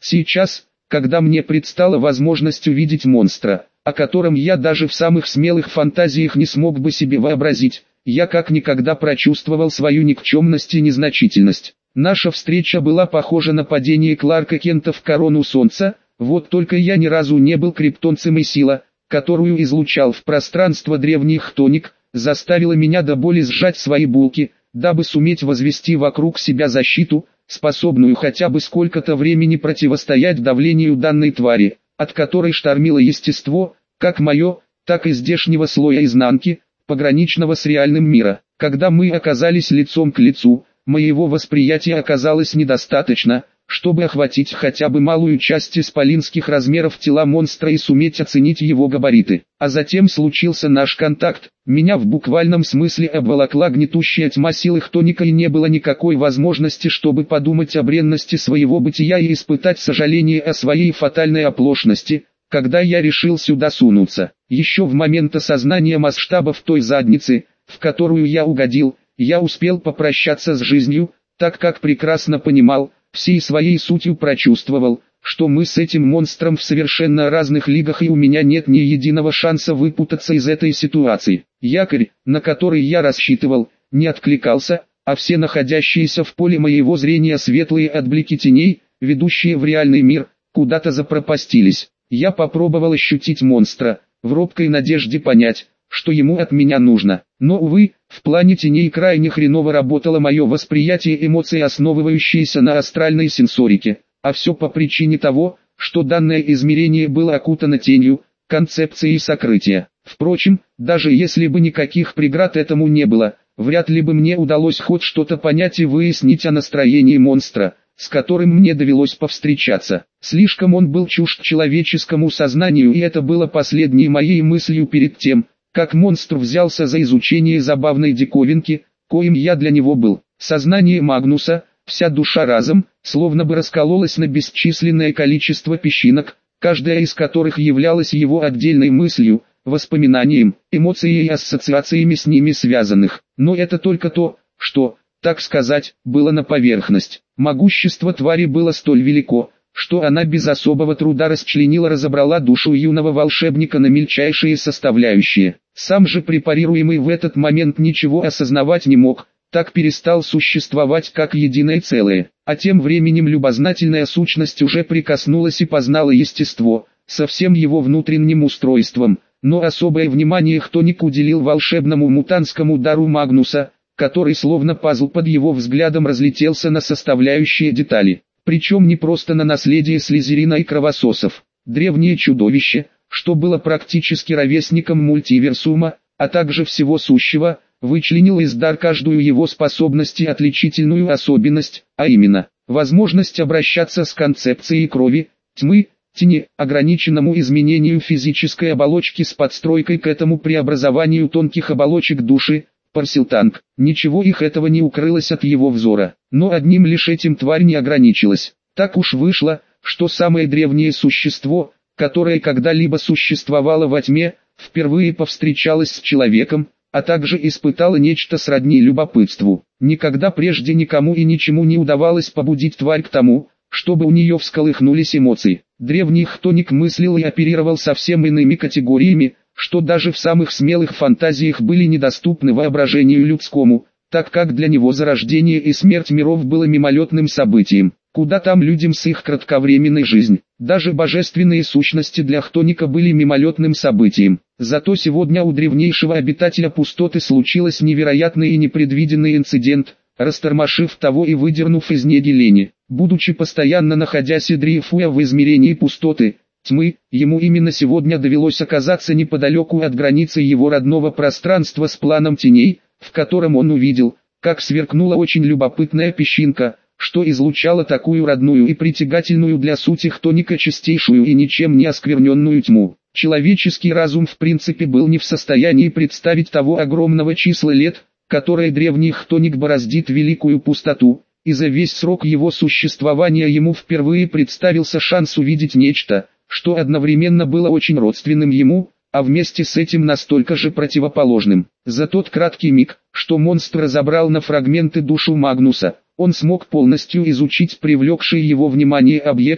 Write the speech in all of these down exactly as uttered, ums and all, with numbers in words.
Сейчас, когда мне предстала возможность увидеть монстра, о котором я даже в самых смелых фантазиях не смог бы себе вообразить, я как никогда прочувствовал свою никчемность и незначительность. Наша встреча была похожа на падение Кларка Кента в корону солнца, вот только я ни разу не был криптонцем, и сила, которую излучал в пространство древний хтоник, заставила меня до боли сжать свои булки, дабы суметь возвести вокруг себя защиту, способную хотя бы сколько-то времени противостоять давлению данной твари, от которой штормило естество, как мое, так и здешнего слоя изнанки, пограничного с реальным миром. Когда мы оказались лицом к лицу, моего восприятия оказалось недостаточно, чтобы охватить хотя бы малую часть исполинских размеров тела монстра и суметь оценить его габариты. А затем случился наш контакт, меня в буквальном смысле обволокла гнетущая тьма силы хтоника, и не было никакой возможности, чтобы подумать о бренности своего бытия и испытать сожаление о своей фатальной оплошности, когда я решил сюда сунуться. Еще в момент осознания масштабов той задницы, в которую я угодил, я успел попрощаться с жизнью, так как прекрасно понимал, всей своей сутью прочувствовал, что мы с этим монстром в совершенно разных лигах, и у меня нет ни единого шанса выпутаться из этой ситуации. Якорь, на который я рассчитывал, не откликался, а все находящиеся в поле моего зрения светлые отблики теней, ведущие в реальный мир, куда-то запропастились. Я попробовал ощутить монстра, в робкой надежде понять, что ему от меня нужно. Но, увы, в плане теней крайне хреново работало мое восприятие эмоций, основывающееся на астральной сенсорике, а все по причине того, что данное измерение было окутано тенью, концепцией сокрытия. Впрочем, даже если бы никаких преград этому не было, вряд ли бы мне удалось хоть что-то понять и выяснить о настроении монстра, с которым мне довелось повстречаться. Слишком он был чужд человеческому сознанию, и это было последней моей мыслью перед тем, как монстр взялся за изучение забавной диковинки, коим я для него был. Сознание Магнуса, вся душа разом, словно бы раскололась на бесчисленное количество песчинок, каждая из которых являлась его отдельной мыслью, воспоминанием, эмоцией и ассоциациями с ними связанных. Но это только то, что, так сказать, было на поверхность. Могущество твари было столь велико, что она без особого труда расчленила, разобрала душу юного волшебника на мельчайшие составляющие. Сам же препарируемый в этот момент ничего осознавать не мог, так перестал существовать как единое целое. А тем временем любознательная сущность уже прикоснулась и познала естество, со всем его внутренним устройством, но особое внимание хтоник уделил волшебному мутантскому дару Магнуса, который словно пазл под его взглядом разлетелся на составляющие детали. Причем не просто на наследие Слизерина и кровососов. Древнее чудовище, что было практически ровесником мультиверсума, а также всего сущего, вычленил из дар каждую его способность и отличительную особенность, а именно, возможность обращаться с концепцией крови, тьмы, тени, ограниченному изменению физической оболочки с подстройкой к этому преобразованию тонких оболочек души, Парсилтанг. Ничего их этого не укрылось от его взора, но одним лишь этим тварь не ограничилась. Так уж вышло, что самое древнее существо, которое когда-либо существовало во тьме, впервые повстречалось с человеком, а также испытало нечто сродни любопытству. Никогда прежде никому и ничему не удавалось побудить тварь к тому, чтобы у нее всколыхнулись эмоции. Древний хтоник мыслил и оперировал совсем иными категориями, что даже в самых смелых фантазиях были недоступны воображению людскому, так как для него зарождение и смерть миров было мимолетным событием. Куда там людям с их кратковременной жизнью? Даже божественные сущности для хтоника были мимолетным событием. Зато сегодня у древнейшего обитателя пустоты случилось невероятный и непредвиденный инцидент, растормошив того и выдернув из неги лени. Будучи постоянно находясь и дрейфуя в измерении пустоты, тьмы, ему именно сегодня довелось оказаться неподалеку от границы его родного пространства с планом теней, в котором он увидел, как сверкнула очень любопытная песчинка, что излучала такую родную и притягательную для сути хтоника чистейшую и ничем не оскверненную тьму. Человеческий разум в принципе был не в состоянии представить того огромного числа лет, которое древний хтоник бороздит великую пустоту, и за весь срок его существования ему впервые представился шанс увидеть нечто, что одновременно было очень родственным ему, а вместе с этим настолько же противоположным. За тот краткий миг, что монстр разобрал на фрагменты душу Магнуса, он смог полностью изучить привлекший его внимание объект,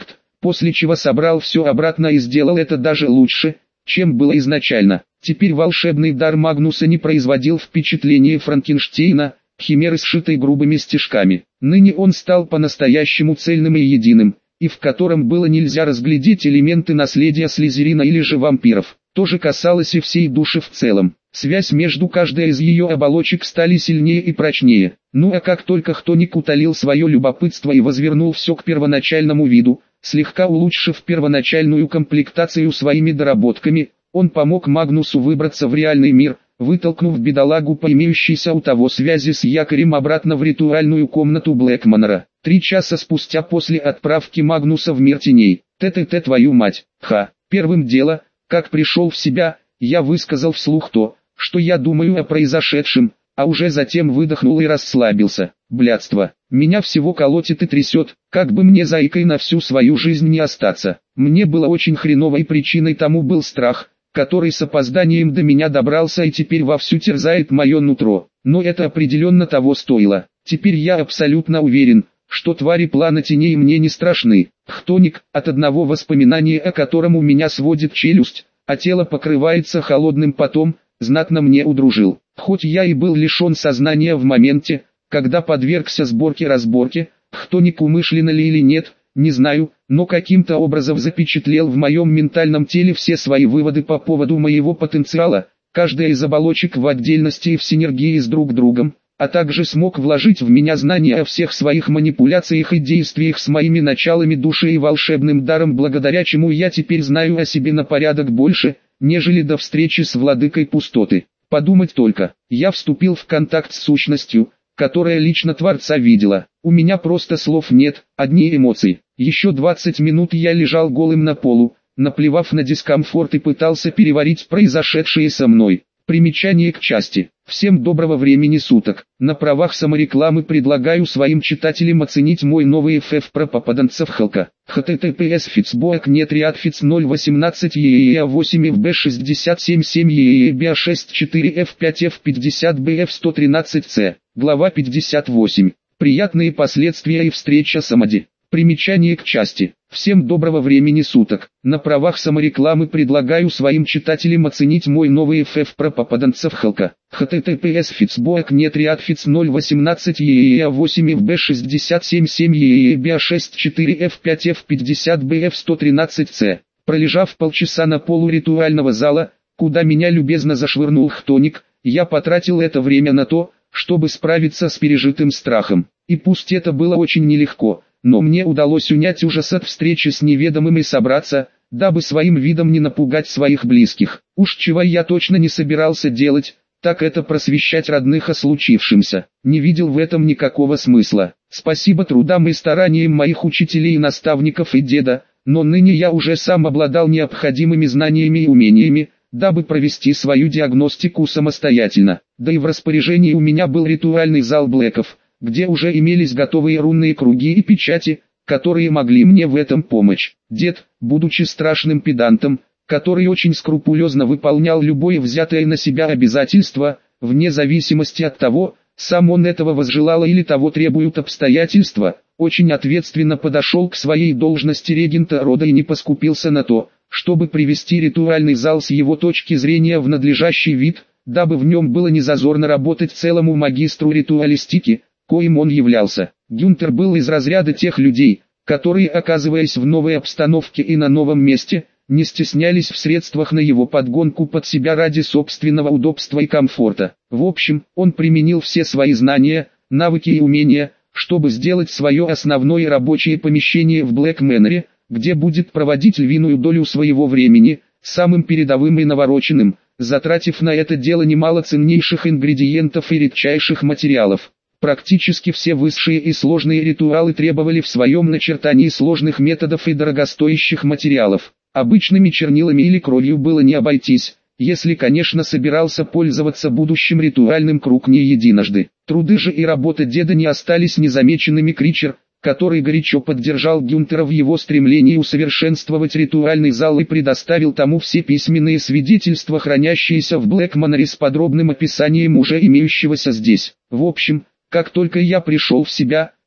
после чего собрал все обратно и сделал это даже лучше, чем было изначально. Теперь волшебный дар Магнуса не производил впечатления Франкенштейна, химеры, сшитой грубыми стежками. Ныне он стал по-настоящему цельным и единым, и в котором было нельзя разглядеть элементы наследия Слизерина или же вампиров. То же касалось и всей души в целом. Связь между каждой из ее оболочек стали сильнее и прочнее. Ну а как только Хтоник утолил свое любопытство и возвернул все к первоначальному виду, слегка улучшив первоначальную комплектацию своими доработками, он помог Магнусу выбраться в реальный мир, вытолкнув бедолагу по имеющейся у того связи с якорем обратно в ритуальную комнату Блэкманора. Три часа спустя после отправки Магнуса в мир теней. Т-т-т твою мать, ха. Первым дело, как пришел в себя, я высказал вслух то, что я думаю о произошедшем, а уже затем выдохнул и расслабился. Блядство. Меня всего колотит и трясет, как бы мне заикой на всю свою жизнь не остаться. Мне было очень хреново, и причиной тому был страх, который с опозданием до меня добрался и теперь вовсю терзает мое нутро. Но это определенно того стоило. Теперь я абсолютно уверен, что твари плана теней мне не страшны. Хтоник, от одного воспоминания о котором у меня сводит челюсть, а тело покрывается холодным потом, знатно мне удружил. Хоть я и был лишен сознания в моменте, когда подвергся сборке-разборке, Хтоник умышленно ли или нет, не знаю, но каким-то образом запечатлел в моем ментальном теле все свои выводы по поводу моего потенциала, каждая из оболочек в отдельности и в синергии с друг другом, а также смог вложить в меня знания о всех своих манипуляциях и действиях с моими началами души и волшебным даром, благодаря чему я теперь знаю о себе на порядок больше, нежели до встречи с владыкой пустоты. Подумать только, я вступил в контакт с сущностью, которая лично Творца видела. У меня просто слов нет, одни эмоции. Еще двадцать минут я лежал голым на полу, наплевав на дискомфорт, и пытался переварить произошедшее со мной. Примечание к части. Всем доброго времени суток. На правах саморекламы предлагаю своим читателям оценить мой новый эф эф про попаданцев Халка. https фицбоак нет риадфиц ноль восемнадцать ееа восемь эф бэ шестьдесят семь семь ееа биа шесть четыре эф пять эф пятьдесят бэ эф сто тринадцать цэ. Глава пятьдесят восемь. Приятные последствия и встреча с Амади. Примечание к части. Всем доброго времени суток. На правах саморекламы предлагаю своим читателям оценить мой новый эф эф про попаданцев Халка. https фицбоак нет риадфиц ноль восемнадцать ееа восемь эф бэ шестьдесят семь семь ееа биа шесть четыре эф пять эф пятьдесят бэ эф сто тринадцать цэ. Пролежав полчаса на полу ритуального зала, куда меня любезно зашвырнул Хтоник, я потратил это время на то, чтобы справиться с пережитым страхом. И пусть это было очень нелегко, но мне удалось унять ужас от встречи с неведомым и собраться, дабы своим видом не напугать своих близких. Уж чего я точно не собирался делать, так это просвещать родных о случившемся. Не видел в этом никакого смысла. Спасибо трудам и стараниям моих учителей и наставников и деда, но ныне я уже сам обладал необходимыми знаниями и умениями, дабы провести свою диагностику самостоятельно. Да и в распоряжении у меня был ритуальный зал Блэков, где уже имелись готовые рунные круги и печати, которые могли мне в этом помочь. Дед, будучи страшным педантом, который очень скрупулезно выполнял любое взятое на себя обязательство, вне зависимости от того, сам он этого возжелал или того требуют обстоятельства, очень ответственно подошел к своей должности регента рода и не поскупился на то, чтобы привести ритуальный зал с его точки зрения в надлежащий вид, дабы в нем было незазорно работать целому магистру ритуалистики, коим он являлся. Гюнтер был из разряда тех людей, которые, оказываясь в новой обстановке и на новом месте, не стеснялись в средствах на его подгонку под себя ради собственного удобства и комфорта. В общем, он применил все свои знания, навыки и умения, чтобы сделать свое основное рабочее помещение в Блэк Мэннере, где будет проводить львиную долю своего времени, самым передовым и навороченным, затратив на это дело немало ценнейших ингредиентов и редчайших материалов. Практически все высшие и сложные ритуалы требовали в своем начертании сложных методов и дорогостоящих материалов. Обычными чернилами или кровью было не обойтись, если, конечно, собирался пользоваться будущим ритуальным круг не единожды. Труды же и работа деда не остались незамеченными. Кричер, который горячо поддержал Гюнтера в его стремлении усовершенствовать ритуальный зал и предоставил тому все письменные свидетельства, хранящиеся в Блэк Мэннере с подробным описанием уже имеющегося здесь. В общем, как только я пришел в себя,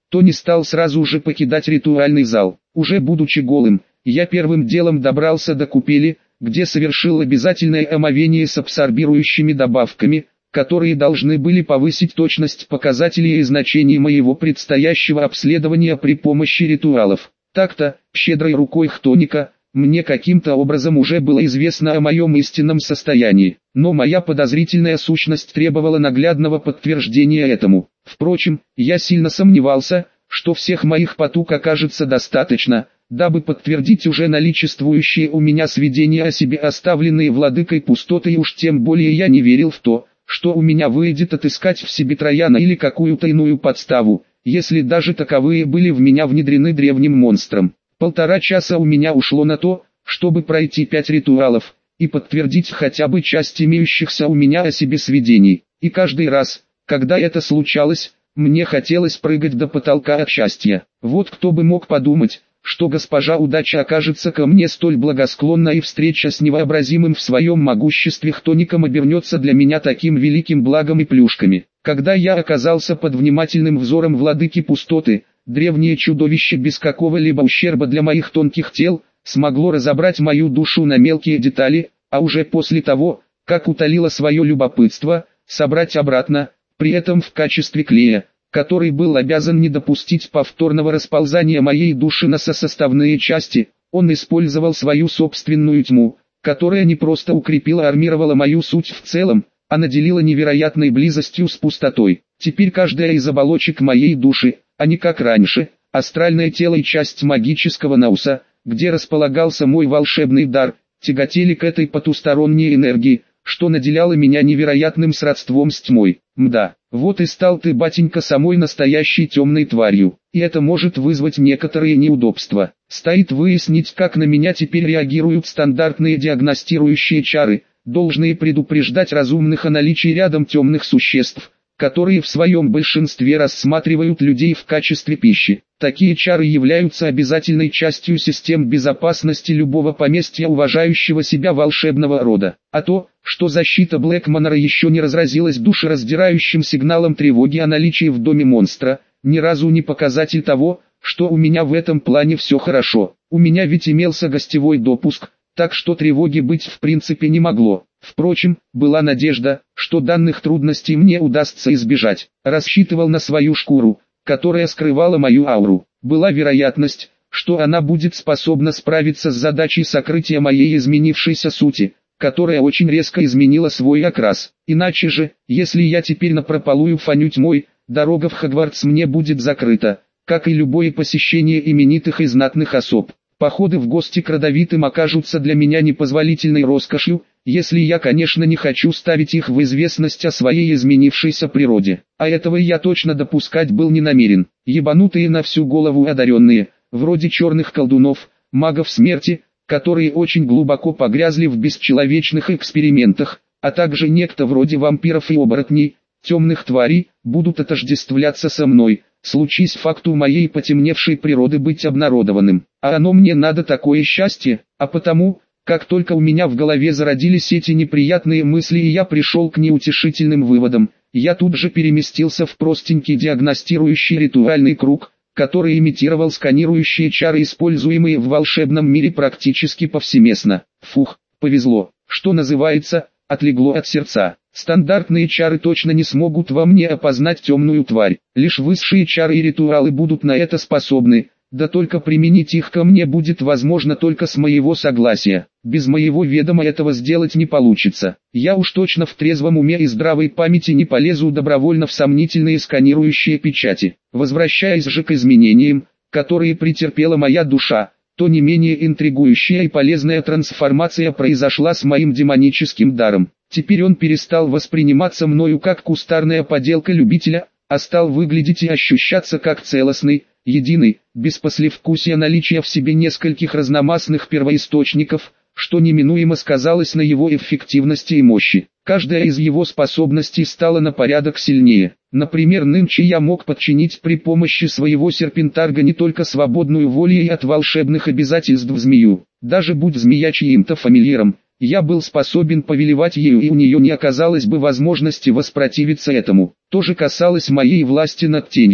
то не стал сразу же покидать ритуальный зал. Уже будучи голым, я первым делом добрался до купели, где совершил обязательное омовение с абсорбирующими добавками, которые должны были повысить точность показателей и значений моего предстоящего обследования при помощи ритуалов. Так-то, щедрой рукой хтоника, мне каким-то образом уже было известно о моем истинном состоянии, но моя подозрительная сущность требовала наглядного подтверждения этому. Впрочем, я сильно сомневался, что всех моих потуг окажется достаточно, дабы подтвердить уже наличествующие у меня сведения о себе, оставленные владыкой пустоты, и уж тем более я не верил в то, что у меня выйдет отыскать в себе Трояна или какую-то иную подставу, если даже таковые были в меня внедрены древним монстром. Полтора часа у меня ушло на то, чтобы пройти пять ритуалов, и подтвердить хотя бы часть имеющихся у меня о себе сведений, и каждый раз, когда это случалось, мне хотелось прыгать до потолка от счастья. Вот кто бы мог подумать, что госпожа удача окажется ко мне столь благосклонна, и встреча с невообразимым в своем могуществе хтоником обернется для меня таким великим благом и плюшками. Когда я оказался под внимательным взором владыки пустоты, древнее чудовище без какого-либо ущерба для моих тонких тел смогло разобрать мою душу на мелкие детали, а уже после того, как утолило свое любопытство, собрать обратно, при этом в качестве клея, который был обязан не допустить повторного расползания моей души на сосоставные части. Он использовал свою собственную тьму, которая не просто укрепила, армировала мою суть в целом, а наделила невероятной близостью с пустотой. Теперь каждая из оболочек моей души, а не как раньше, астральное тело и часть магического науса, где располагался мой волшебный дар, тяготели к этой потусторонней энергии, что наделяло меня невероятным сродством с тьмой. Мда, вот и стал ты, батенька, самой настоящей темной тварью, и это может вызвать некоторые неудобства. Стоит выяснить, как на меня теперь реагируют стандартные диагностирующие чары, должные предупреждать разумных о наличии рядом темных существ, которые в своем большинстве рассматривают людей в качестве пищи. Такие чары являются обязательной частью систем безопасности любого поместья уважающего себя волшебного рода. А то, что защита Блэкманора еще не разразилась душераздирающим сигналом тревоги о наличии в доме монстра, ни разу не показатель того, что у меня в этом плане все хорошо. У меня ведь имелся гостевой допуск, так что тревоги быть в принципе не могло. Впрочем, была надежда, что данных трудностей мне удастся избежать. Рассчитывал на свою шкуру, которая скрывала мою ауру. Была вероятность, что она будет способна справиться с задачей сокрытия моей изменившейся сути, которая очень резко изменила свой окрас. Иначе же, если я теперь напропалую фоню тьмой, дорога в Хогвартс мне будет закрыта, как и любое посещение именитых и знатных особ. Походы в гости к родовитым окажутся для меня непозволительной роскошью, если я, конечно, не хочу ставить их в известность о своей изменившейся природе. А этого я точно допускать был не намерен. Ебанутые на всю голову одаренные, вроде черных колдунов, магов смерти, которые очень глубоко погрязли в бесчеловечных экспериментах, а также некто вроде вампиров и оборотней, темных тварей, будут отождествляться со мной, случись факту моей потемневшей природы быть обнародованным. А оно мне надо такое счастье, а потому, как только у меня в голове зародились эти неприятные мысли и я пришел к неутешительным выводам, я тут же переместился в простенький диагностирующий ритуальный круг, который имитировал сканирующие чары, используемые в волшебном мире практически повсеместно. Фух, повезло, что называется, отлегло от сердца. Стандартные чары точно не смогут во мне опознать темную тварь, лишь высшие чары и ритуалы будут на это способны, да только применить их ко мне будет возможно только с моего согласия. Без моего ведома этого сделать не получится. Я уж точно в трезвом уме и здравой памяти не полезу добровольно в сомнительные сканирующие печати. Возвращаясь же к изменениям, которые претерпела моя душа, то не менее интригующая и полезная трансформация произошла с моим демоническим даром. Теперь он перестал восприниматься мною как кустарная поделка любителя, а стал выглядеть и ощущаться как целостный, единый, без послевкусия наличия в себе нескольких разномастных первоисточников, что неминуемо сказалось на его эффективности и мощи. Каждая из его способностей стала на порядок сильнее. Например, нынче я мог подчинить при помощи своего серпентарга не только свободную волю и от волшебных обязательств змею. Даже будь змея чьим-то фамильяром, я был способен повелевать ею, и у нее не оказалось бы возможности воспротивиться этому. То же касалось моей власти над тенью.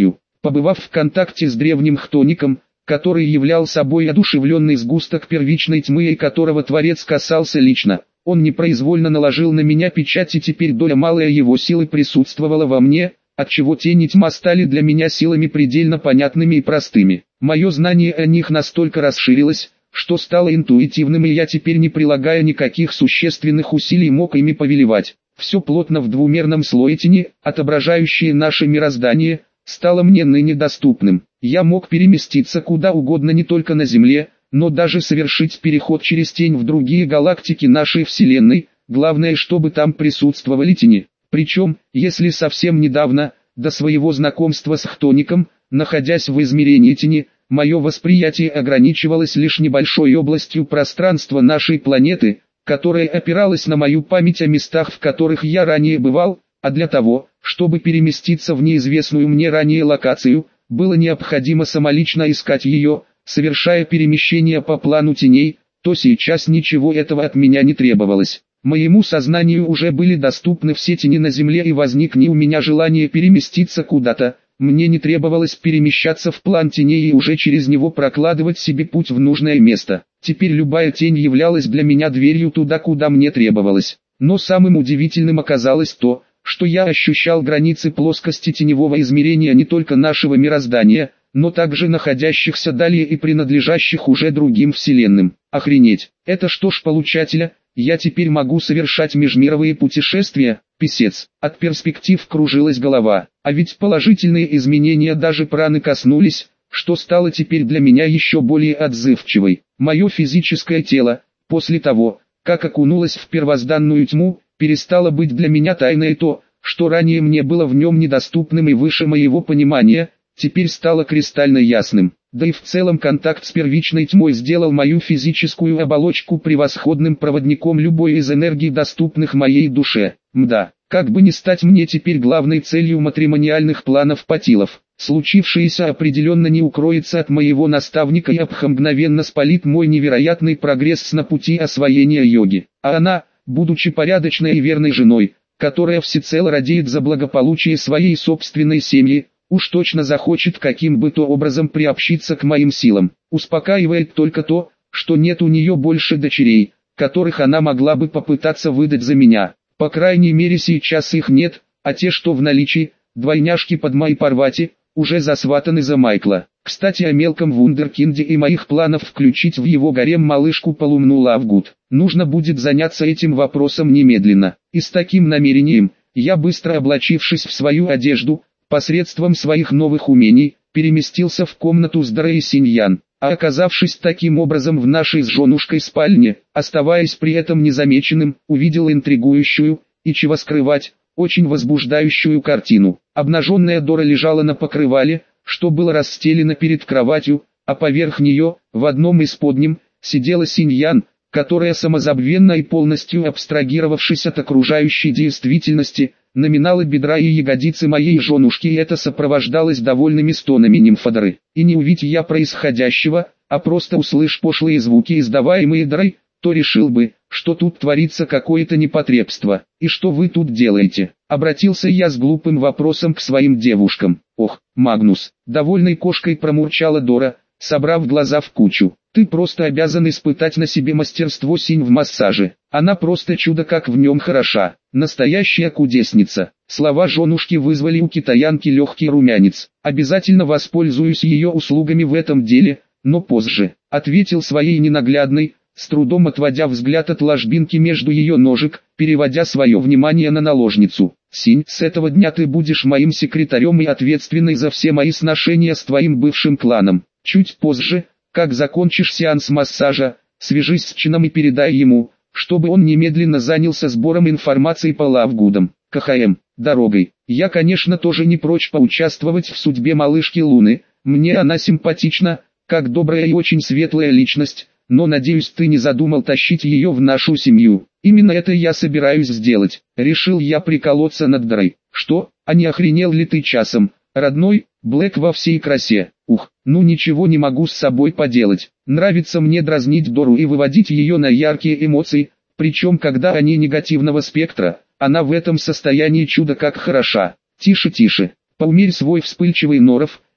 Побывав в контакте с древним хтоником, который являл собой одушевленный сгусток первичной тьмы и которого Творец касался лично, он непроизвольно наложил на меня печать, и теперь доля малая его силы присутствовала во мне, отчего тень и тьма стали для меня силами предельно понятными и простыми. Мое знание о них настолько расширилось, что стало интуитивным, и я теперь, не прилагая никаких существенных усилий, мог ими повелевать. Все плотно в двумерном слое тени, отображающее наше мироздание, стало мне ныне доступным. Я мог переместиться куда угодно не только на Земле, но даже совершить переход через тень в другие галактики нашей Вселенной, главное, чтобы там присутствовали тени. Причем, если совсем недавно, до своего знакомства с хтоником, находясь в измерении тени, мое восприятие ограничивалось лишь небольшой областью пространства нашей планеты, которая опиралась на мою память о местах, в которых я ранее бывал, а для того, чтобы переместиться в неизвестную мне ранее локацию, было необходимо самолично искать ее, совершая перемещение по плану теней, то сейчас ничего этого от меня не требовалось. Моему сознанию уже были доступны все тени на Земле, и возникне у меня желание переместиться куда-то, мне не требовалось перемещаться в план теней и уже через него прокладывать себе путь в нужное место. Теперь любая тень являлась для меня дверью туда, куда мне требовалось. Но самым удивительным оказалось то, что я ощущал границы плоскости теневого измерения не только нашего мироздания, но также находящихся далее и принадлежащих уже другим вселенным. Охренеть, это что ж получателя? Я теперь могу совершать межмировые путешествия? Писец. От перспектив кружилась голова, а ведь положительные изменения даже праны коснулись, что стало теперь для меня еще более отзывчивой. Мое физическое тело, после того, как окунулось в первозданную тьму, перестало быть для меня тайной, и то, что ранее мне было в нем недоступным и выше моего понимания, теперь стало кристально ясным. Да и в целом контакт с первичной тьмой сделал мою физическую оболочку превосходным проводником любой из энергий, доступных моей душе. Мда, как бы не стать мне теперь главной целью матримониальных планов Патилов. Случившееся определенно не укроется от моего наставника, и Абха мгновенно спалит мой невероятный прогресс на пути освоения йоги. А она, будучи порядочной и верной женой, которая всецело радеет за благополучие своей собственной семьи, уж точно захочет каким бы то образом приобщиться к моим силам. Успокаивает только то, что нет у нее больше дочерей, которых она могла бы попытаться выдать за меня. По крайней мере сейчас их нет, а те, что в наличии, двойняшки Падма и Парвати, уже засватаны за Майкла. Кстати, о мелком вундеркинде и моих планах включить в его гарем малышку Полумну Лавгуд. Нужно будет заняться этим вопросом немедленно. И с таким намерением, я, быстро облачившись в свою одежду, посредством своих новых умений, переместился в комнату с Дарой Синьян, а оказавшись таким образом в нашей с женушкой спальне, оставаясь при этом незамеченным, увидел интригующую, и чего скрывать, очень возбуждающую картину. Обнаженная Дора лежала на покрывале, что было расстелено перед кроватью, а поверх нее, в одном из подним, сидела Синьян, которая, самозабвенно и полностью абстрагировавшись от окружающей действительности, номинала бедра и ягодицы моей женушки, и это сопровождалось довольными стонами нимфодоры. И не увидь я происходящего, а просто услышь пошлые звуки, издаваемые Дарой, то решил бы, что тут творится какое-то непотребство. И что вы тут делаете? Обратился я с глупым вопросом к своим девушкам. Ох, Магнус, довольной кошкой промурчала Дора, собрав глаза в кучу. Ты просто обязан испытать на себе мастерство Синь в массаже. Она просто чудо как в нем хороша. Настоящая кудесница. Слова женушки вызвали у китаянки легкий румянец. Обязательно воспользуюсь ее услугами в этом деле, но позже. Ответил своей ненаглядной, с трудом отводя взгляд от ложбинки между ее ножек, переводя свое внимание на наложницу. Синь, с этого дня ты будешь моим секретарем и ответственной за все мои сношения с твоим бывшим кланом. Чуть позже, как закончишь сеанс массажа, свяжись с Чином и передай ему, чтобы он немедленно занялся сбором информации по Лавгудам. КХМ, дорогой. Я, конечно, тоже не прочь поучаствовать в судьбе малышки Луны, мне она симпатична, как добрая и очень светлая личность, но надеюсь, ты не задумал тащить ее в нашу семью. Именно это я собираюсь сделать. Решил я приколоться над Дарой. Что, а не охренел ли ты часом, родной, Блэк во всей красе? Ух, ну ничего не могу с собой поделать. Нравится мне дразнить Дору и выводить ее на яркие эмоции, причем когда они негативного спектра, она в этом состоянии чудо как хороша. Тише, тише, поумерь свой вспыльчивый норов,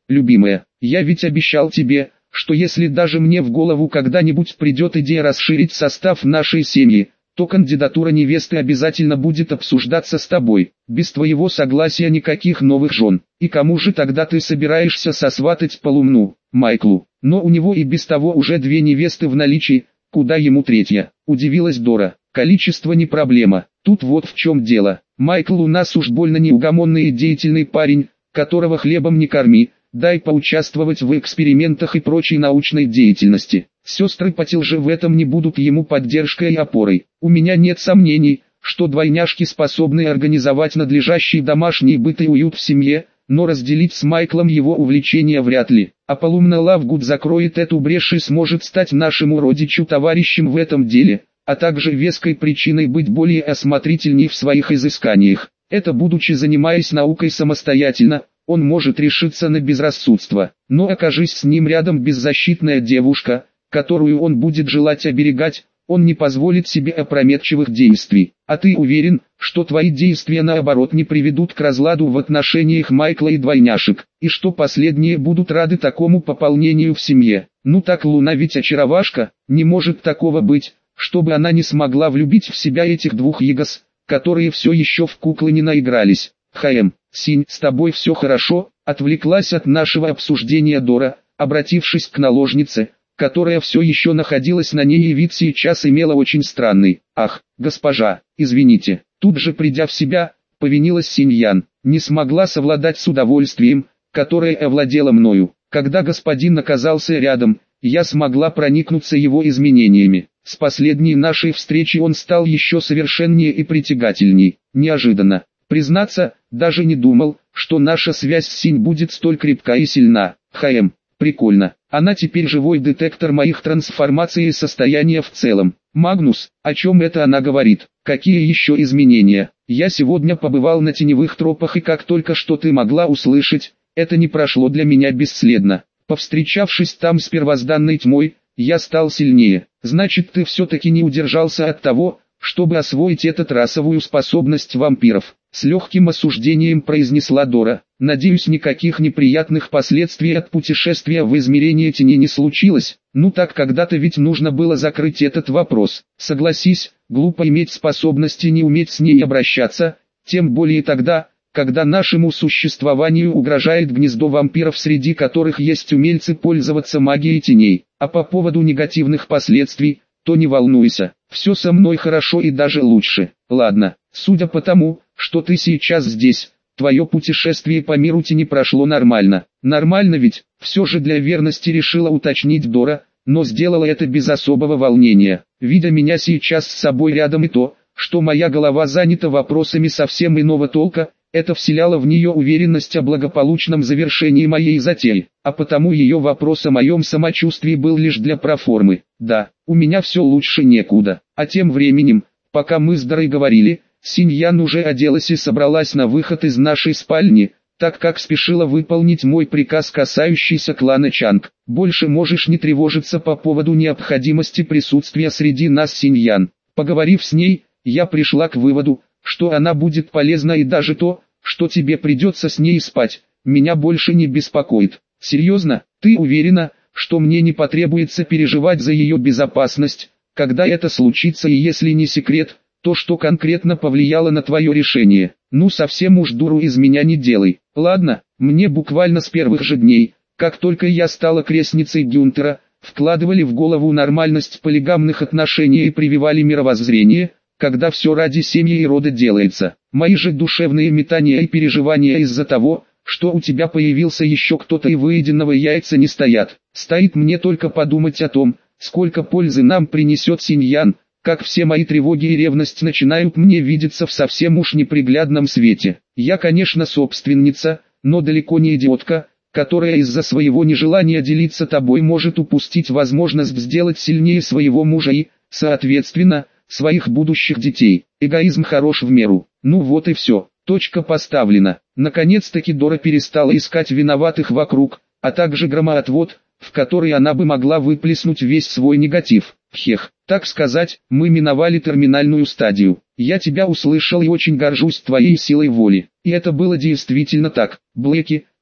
любимая, я ведь обещал тебе, что если даже мне в голову когда-нибудь придет идея расширить состав нашей семьи, то кандидатура невесты обязательно будет обсуждаться с тобой. Без твоего согласия никаких новых жен. И кому же тогда ты собираешься сосватать по Лумну? Майклу. Но у него и без того уже две невесты в наличии, куда ему третья? Удивилась Дора. Количество не проблема. Тут вот в чем дело. Майкл у нас уж больно неугомонный и деятельный парень, которого хлебом не корми, дай поучаствовать в экспериментах и прочей научной деятельности. Сестры Патил же в этом не будут ему поддержкой и опорой. У меня нет сомнений, что двойняшки способны организовать надлежащий домашний быт и уют в семье, но разделить с Майклом его увлечения вряд ли. А Полумна Лавгуд закроет эту брешь и сможет стать нашему родичу-товарищем в этом деле, а также веской причиной быть более осмотрительней в своих изысканиях. Это будучи занимаясь наукой самостоятельно, он может решиться на безрассудство. Но окажись с ним рядом беззащитная девушка, которую он будет желать оберегать, он не позволит себе опрометчивых действий. А ты уверен, что твои действия наоборот не приведут к разладу в отношениях Майкла и двойняшек, и что последние будут рады такому пополнению в семье? Ну так Луна ведь очаровашка, не может такого быть, чтобы она не смогла влюбить в себя этих двух ягос, которые все еще в куклы не наигрались. Хаем, Синь, с тобой все хорошо, отвлеклась от нашего обсуждения Дора, обратившись к наложнице, которая все еще находилась на ней и вид сейчас имела очень странный. Ах, госпожа, извините, тут же придя в себя, повинилась Синьян, не смогла совладать с удовольствием, которое овладело мною. Когда господин оказался рядом, я смогла проникнуться его изменениями. С последней нашей встречи он стал еще совершеннее и притягательней. Неожиданно, признаться, даже не думал, что наша связь с Синь будет столь крепка и сильна. Хаем, прикольно. Она теперь живой детектор моих трансформаций и состояния в целом. Магнус, о чем это она говорит? Какие еще изменения? Я сегодня побывал на теневых тропах и как только что ты могла услышать, это не прошло для меня бесследно. Повстречавшись там с первозданной тьмой, я стал сильнее. Значит, ты все-таки не удержался от того, чтобы освоить эту расовую способность вампиров. С легким осуждением произнесла Дора. Надеюсь, никаких неприятных последствий от путешествия в измерение тени не случилось. Ну так когда-то ведь нужно было закрыть этот вопрос. Согласись, глупо иметь способности не уметь с ней обращаться, тем более тогда, когда нашему существованию угрожает гнездо вампиров, среди которых есть умельцы пользоваться магией теней. А по поводу негативных последствий, то не волнуйся, все со мной хорошо и даже лучше. Ладно, судя по тому, что ты сейчас здесь, твое путешествие по миру тени прошло нормально. Нормально ведь, все же для верности решила уточнить Дора, но сделала это без особого волнения. Видя меня сейчас с собой рядом и то, что моя голова занята вопросами совсем иного толка, это вселяло в нее уверенность о благополучном завершении моей затеи, а потому ее вопрос о моем самочувствии был лишь для проформы. Да, у меня все лучше некуда. А тем временем, пока мы с Дорой говорили, Синьян уже оделась и собралась на выход из нашей спальни, так как спешила выполнить мой приказ, касающийся клана Чанг. Больше можешь не тревожиться по поводу необходимости присутствия среди нас, Синьян. Поговорив с ней, я пришла к выводу, что она будет полезна, и даже то, что тебе придется с ней спать, меня больше не беспокоит. Серьезно, ты уверена, что мне не потребуется переживать за ее безопасность, когда это случится, и если не секрет, то что конкретно повлияло на твое решение? Ну совсем уж дуру из меня не делай. Ладно, мне буквально с первых же дней, как только я стала крестницей Гюнтера, вкладывали в голову нормальность полигамных отношений и прививали мировоззрение, когда все ради семьи и рода делается. Мои же душевные метания и переживания из-за того, что у тебя появился еще кто-то и выеденного яйца не стоят. Стоит мне только подумать о том, сколько пользы нам принесет Синьян, как все мои тревоги и ревность начинают мне видеться в совсем уж неприглядном свете. Я, конечно, собственница, но далеко не идиотка, которая из-за своего нежелания делиться тобой может упустить возможность сделать сильнее своего мужа и, соответственно, своих будущих детей. Эгоизм хорош в меру. Ну вот и все. Точка поставлена. Наконец-таки Дора перестала искать виноватых вокруг, а также громоотвод, в который она бы могла выплеснуть весь свой негатив. Хех, так сказать, мы миновали терминальную стадию. Я тебя услышал и очень горжусь твоей силой воли. И это было действительно так. Блэки,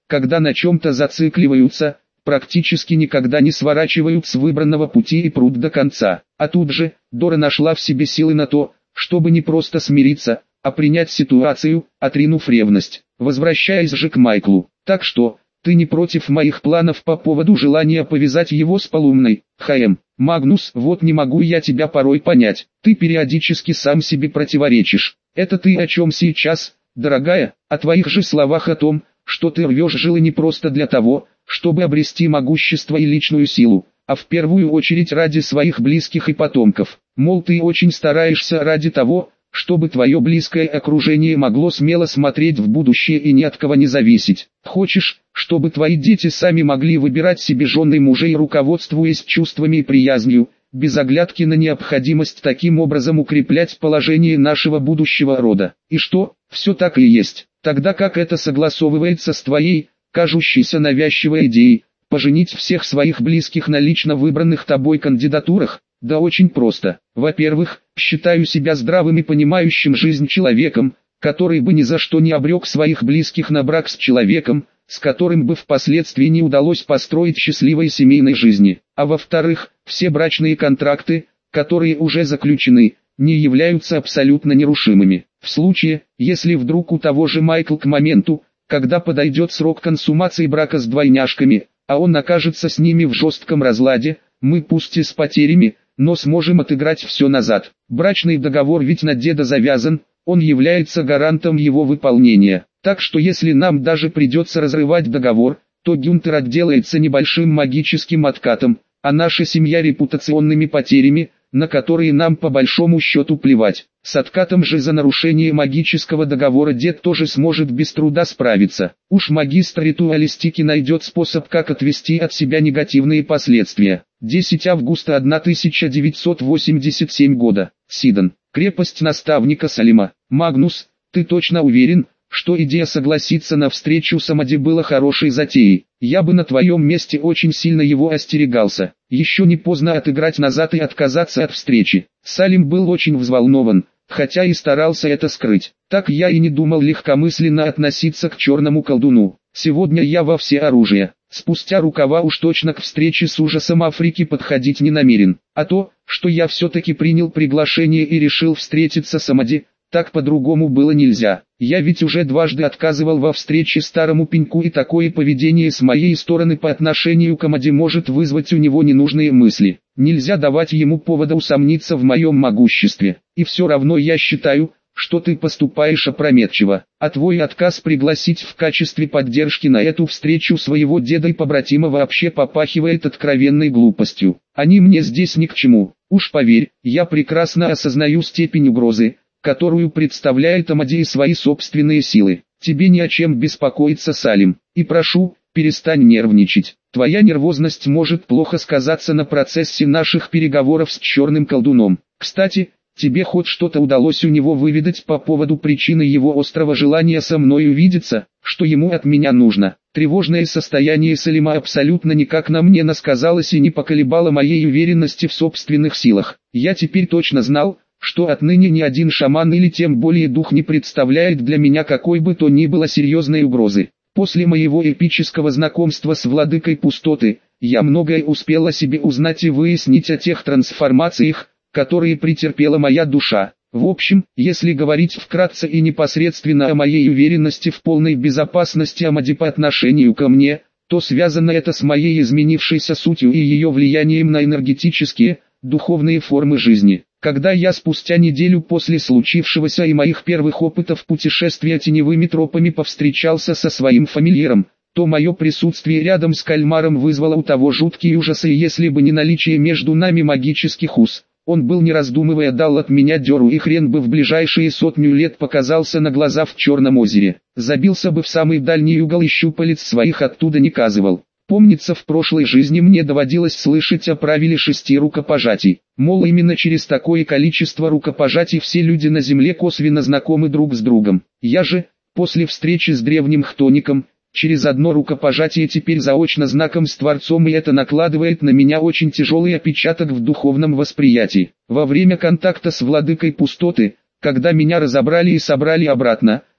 когда на чем-то зацикливаются, практически никогда не сворачивают с выбранного пути и прут до конца. А тут же, Дора нашла в себе силы на то, чтобы не просто смириться, а принять ситуацию, отринув ревность. Возвращаясь же к Майклу. Так что, ты не против моих планов по поводу желания повязать его с Полумной, Хэм? Магнус, вот не могу я тебя порой понять. Ты периодически сам себе противоречишь. Это ты о чем сейчас, дорогая? О твоих же словах о том, что ты рвешь жилы не просто для того, чтобы обрести могущество и личную силу, а в первую очередь ради своих близких и потомков. Мол, ты очень стараешься ради того, чтобы твое близкое окружение могло смело смотреть в будущее и ни от кого не зависеть. Хочешь, чтобы твои дети сами могли выбирать себе жены и мужей, руководствуясь чувствами и приязнью, без оглядки на необходимость таким образом укреплять положение нашего будущего рода. И что, все так и есть. Тогда как это согласовывается с твоей, кажущейся навязчивой идеей, поженить всех своих близких на лично выбранных тобой кандидатурах? Да очень просто. Во-первых, считаю себя здравым и понимающим жизнь человеком, который бы ни за что не обрек своих близких на брак с человеком, с которым бы впоследствии не удалось построить счастливой семейной жизни. А во-вторых, все брачные контракты, которые уже заключены, не являются абсолютно нерушимыми. В случае, если вдруг у того же Майкла к моменту, когда подойдет срок консумации брака с двойняшками, а он окажется с ними в жестком разладе, мы пусть и с потерями, но сможем отыграть все назад. Брачный договор ведь на деда завязан, он является гарантом его выполнения. Так что если нам даже придется разрывать договор, то Гюнтер отделается небольшим магическим откатом, а наша семья репутационными потерями, на которые нам по большому счету плевать. С откатом же за нарушение магического договора дед тоже сможет без труда справиться. Уж магистр ритуалистики найдет способ, как отвести от себя негативные последствия. десятого августа тысяча девятьсот восемьдесят седьмого года. Сидон. Крепость наставника Салима. Магнус, ты точно уверен, что идея согласиться на встречу с Амади была хорошей затеей? Я бы на твоем месте очень сильно его остерегался. Еще не поздно отыграть назад и отказаться от встречи. Салим был очень взволнован, хотя и старался это скрыть. Так я и не думал легкомысленно относиться к черному колдуну. Сегодня я во всеоружие. Спустя рукава уж точно к встрече с ужасом Африки подходить не намерен. А то, что я все-таки принял приглашение и решил встретиться с Амади, так по-другому было нельзя. Я ведь уже дважды отказывал во встрече старому пеньку, и такое поведение с моей стороны по отношению к Амади может вызвать у него ненужные мысли. Нельзя давать ему повода усомниться в моем могуществе. И все равно я считаю, что ты поступаешь опрометчиво. А твой отказ пригласить в качестве поддержки на эту встречу своего деда и побратима вообще попахивает откровенной глупостью. Они мне здесь ни к чему. Уж поверь, я прекрасно осознаю степень угрозы, которую представляет Амади и свои собственные силы. Тебе не о чем беспокоиться, Салим. И прошу, перестань нервничать. Твоя нервозность может плохо сказаться на процессе наших переговоров с черным колдуном. Кстати, тебе хоть что-то удалось у него выведать по поводу причины его острого желания со мной увидеться, что ему от меня нужно? Тревожное состояние Салима абсолютно никак на мне не сказалось и не поколебало моей уверенности в собственных силах. Я теперь точно знал, что отныне ни один шаман или тем более дух не представляет для меня какой бы то ни было серьезной угрозы. После моего эпического знакомства с владыкой пустоты, я многое успел о себе узнать и выяснить о тех трансформациях, которые претерпела моя душа. В общем, если говорить вкратце и непосредственно о моей уверенности в полной безопасности Амади по отношению ко мне, то связано это с моей изменившейся сутью и ее влиянием на энергетические, духовные формы жизни. Когда я спустя неделю после случившегося и моих первых опытов путешествия теневыми тропами повстречался со своим фамильяром, то мое присутствие рядом с кальмаром вызвало у того жуткие ужасы, и если бы не наличие между нами магических уз, он был не раздумывая дал от меня дёру, и хрен бы в ближайшие сотню лет показался на глаза в Черном озере. Забился бы в самый дальний угол и щупалец своих оттуда не казывал. Помнится, в прошлой жизни мне доводилось слышать о правиле шести рукопожатий. Мол, именно через такое количество рукопожатий все люди на земле косвенно знакомы друг с другом. Я же, после встречи с древним хтоником, через одно рукопожатие теперь заочно знаком с Творцом, и это накладывает на меня очень тяжелый отпечаток в духовном восприятии. Во время контакта с владыкой пустоты, когда меня разобрали и собрали обратно,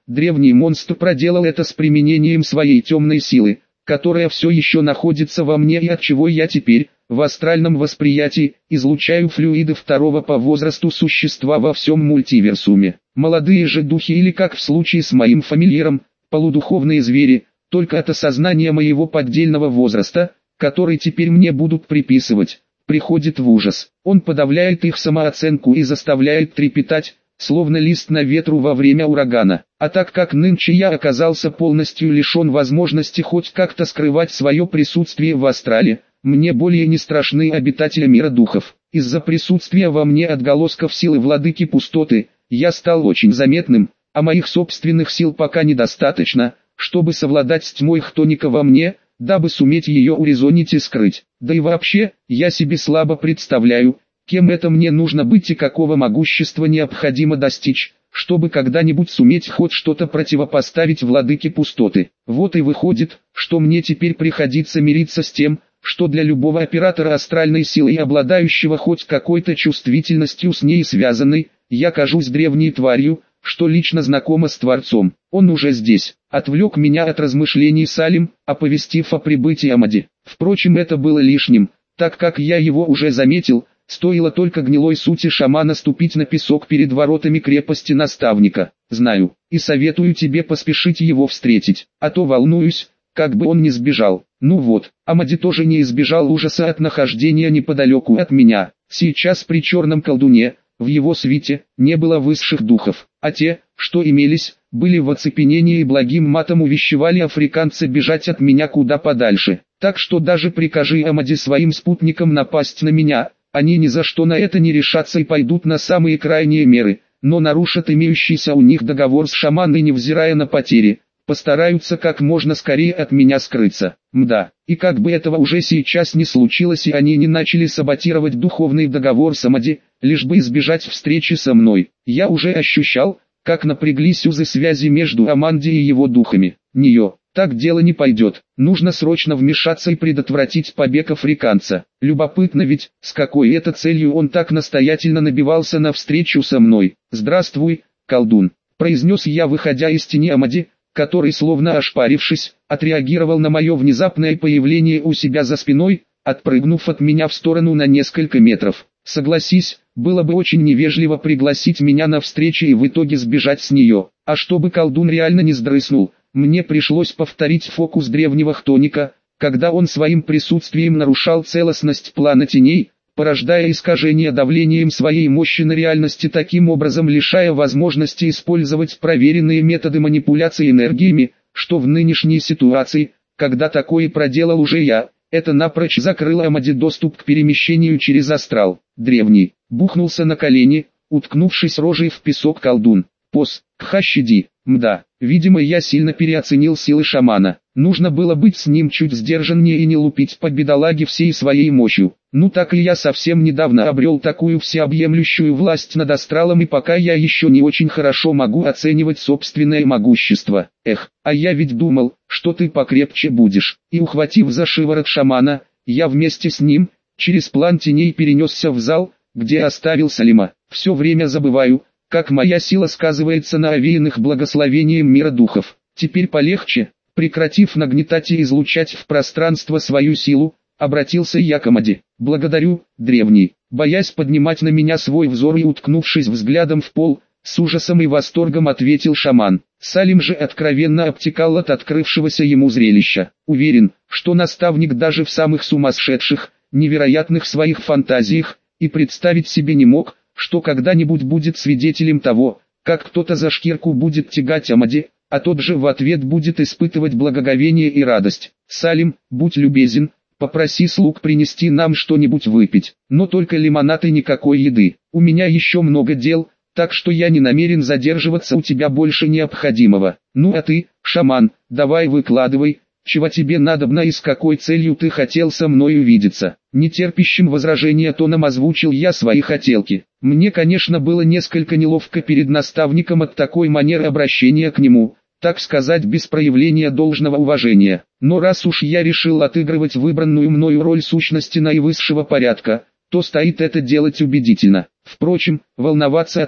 древний монстр проделал это с применением своей темной силы, которая все еще находится во мне и от чего я теперь, в астральном восприятии, излучаю флюиды второго по возрасту существа во всем мультиверсуме. Молодые же духи или, как в случае с моим фамильяром, полудуховные звери, только от осознания моего поддельного возраста, который теперь мне будут приписывать, приходит в ужас. Он подавляет их самооценку и заставляет трепетать, словно лист на ветру во время урагана. А так как нынче я оказался полностью лишен возможности хоть как-то скрывать свое присутствие в астрале, мне более не страшны обитатели мира духов. Из-за присутствия во мне отголосков силы владыки пустоты, я стал очень заметным, а моих собственных сил пока недостаточно, чтобы совладать с тьмой хтоника во мне, дабы суметь ее урезонить и скрыть. Да и вообще, я себе слабо представляю, кем это мне нужно быть и какого могущества необходимо достичь, чтобы когда-нибудь суметь хоть что-то противопоставить владыке пустоты. Вот и выходит, что мне теперь приходится мириться с тем, что для любого оператора астральной силы и обладающего хоть какой-то чувствительностью с ней связанной, я кажусь древней тварью, что лично знакома с Творцом. Он уже здесь. Отвлек меня от размышлений Салим, оповестив о прибытии Амади. Впрочем, это было лишним, так как я его уже заметил, стоило только гнилой сути шамана ступить на песок перед воротами крепости наставника. Знаю, и советую тебе поспешить его встретить, а то волнуюсь, как бы он не сбежал. Ну вот, Амади тоже не избежал ужаса от нахождения неподалеку от меня. Сейчас при черном колдуне, в его свите, не было высших духов, а те, что имелись, были в оцепенении и благим матом увещевали африканца бежать от меня куда подальше. Так что даже прикажи Амади своим спутникам напасть на меня, они ни за что на это не решатся и пойдут на самые крайние меры, но нарушат имеющийся у них договор с шаманой, невзирая на потери, постараются как можно скорее от меня скрыться. Мда, и как бы этого уже сейчас не случилось и они не начали саботировать духовный договор с Амади, лишь бы избежать встречи со мной, я уже ощущал, как напряглись узы связи между Аманди и его духами. Нее, так дело не пойдет, нужно срочно вмешаться и предотвратить побег африканца. Любопытно ведь, с какой это целью он так настоятельно набивался на встречу со мной. «Здравствуй, колдун», произнес я, выходя из тени Амади, который, словно ошпарившись, отреагировал на мое внезапное появление у себя за спиной, отпрыгнув от меня в сторону на несколько метров. Согласись, было бы очень невежливо пригласить меня на встречу и в итоге сбежать с нее. А чтобы колдун реально не сдрыснул, мне пришлось повторить фокус древнего хтоника, когда он своим присутствием нарушал целостность плана теней, порождая искажение давлением своей мощи на реальности, таким образом лишая возможности использовать проверенные методы манипуляции энергиями, что в нынешней ситуации, когда такое проделал уже я, это напрочь закрыло Амади доступ к перемещению через астрал. Древний бухнулся на колени, уткнувшись рожей в песок колдун. Пос, кхащиди, мда, видимо я сильно переоценил силы шамана. Нужно было быть с ним чуть сдержаннее и не лупить по бедолаге всей своей мощью. Ну так и я совсем недавно обрел такую всеобъемлющую власть над астралом, и пока я еще не очень хорошо могу оценивать собственное могущество. Эх, а я ведь думал, что ты покрепче будешь. И ухватив за шиворот шамана, я вместе с ним, через план теней перенесся в зал, где оставил Салима. Все время забываю, как моя сила сказывается на овеянных благословением мира духов. Теперь полегче. Прекратив нагнетать и излучать в пространство свою силу, обратился я к Амади. «Благодарю, древний». Боясь поднимать на меня свой взор и уткнувшись взглядом в пол, с ужасом и восторгом ответил шаман. Салим же откровенно обтекал от открывшегося ему зрелища. Уверен, что наставник даже в самых сумасшедших, невероятных своих фантазиях, и представить себе не мог, что когда-нибудь будет свидетелем того, как кто-то за шкирку будет тягать Амади, а тот же в ответ будет испытывать благоговение и радость. «Салим, будь любезен, попроси слуг принести нам что-нибудь выпить, но только лимонад и никакой еды. У меня еще много дел, так что я не намерен задерживаться у тебя больше необходимого. Ну а ты, шаман, давай выкладывай, чего тебе надобно и с какой целью ты хотел со мной увидеться». Нетерпящим возражения тоном озвучил я свои хотелки. Мне, конечно, было несколько неловко перед наставником от такой манеры обращения к нему, так сказать, без проявления должного уважения. Но раз уж я решил отыгрывать выбранную мною роль сущности наивысшего порядка, то стоит это делать убедительно. Впрочем, волноваться о том,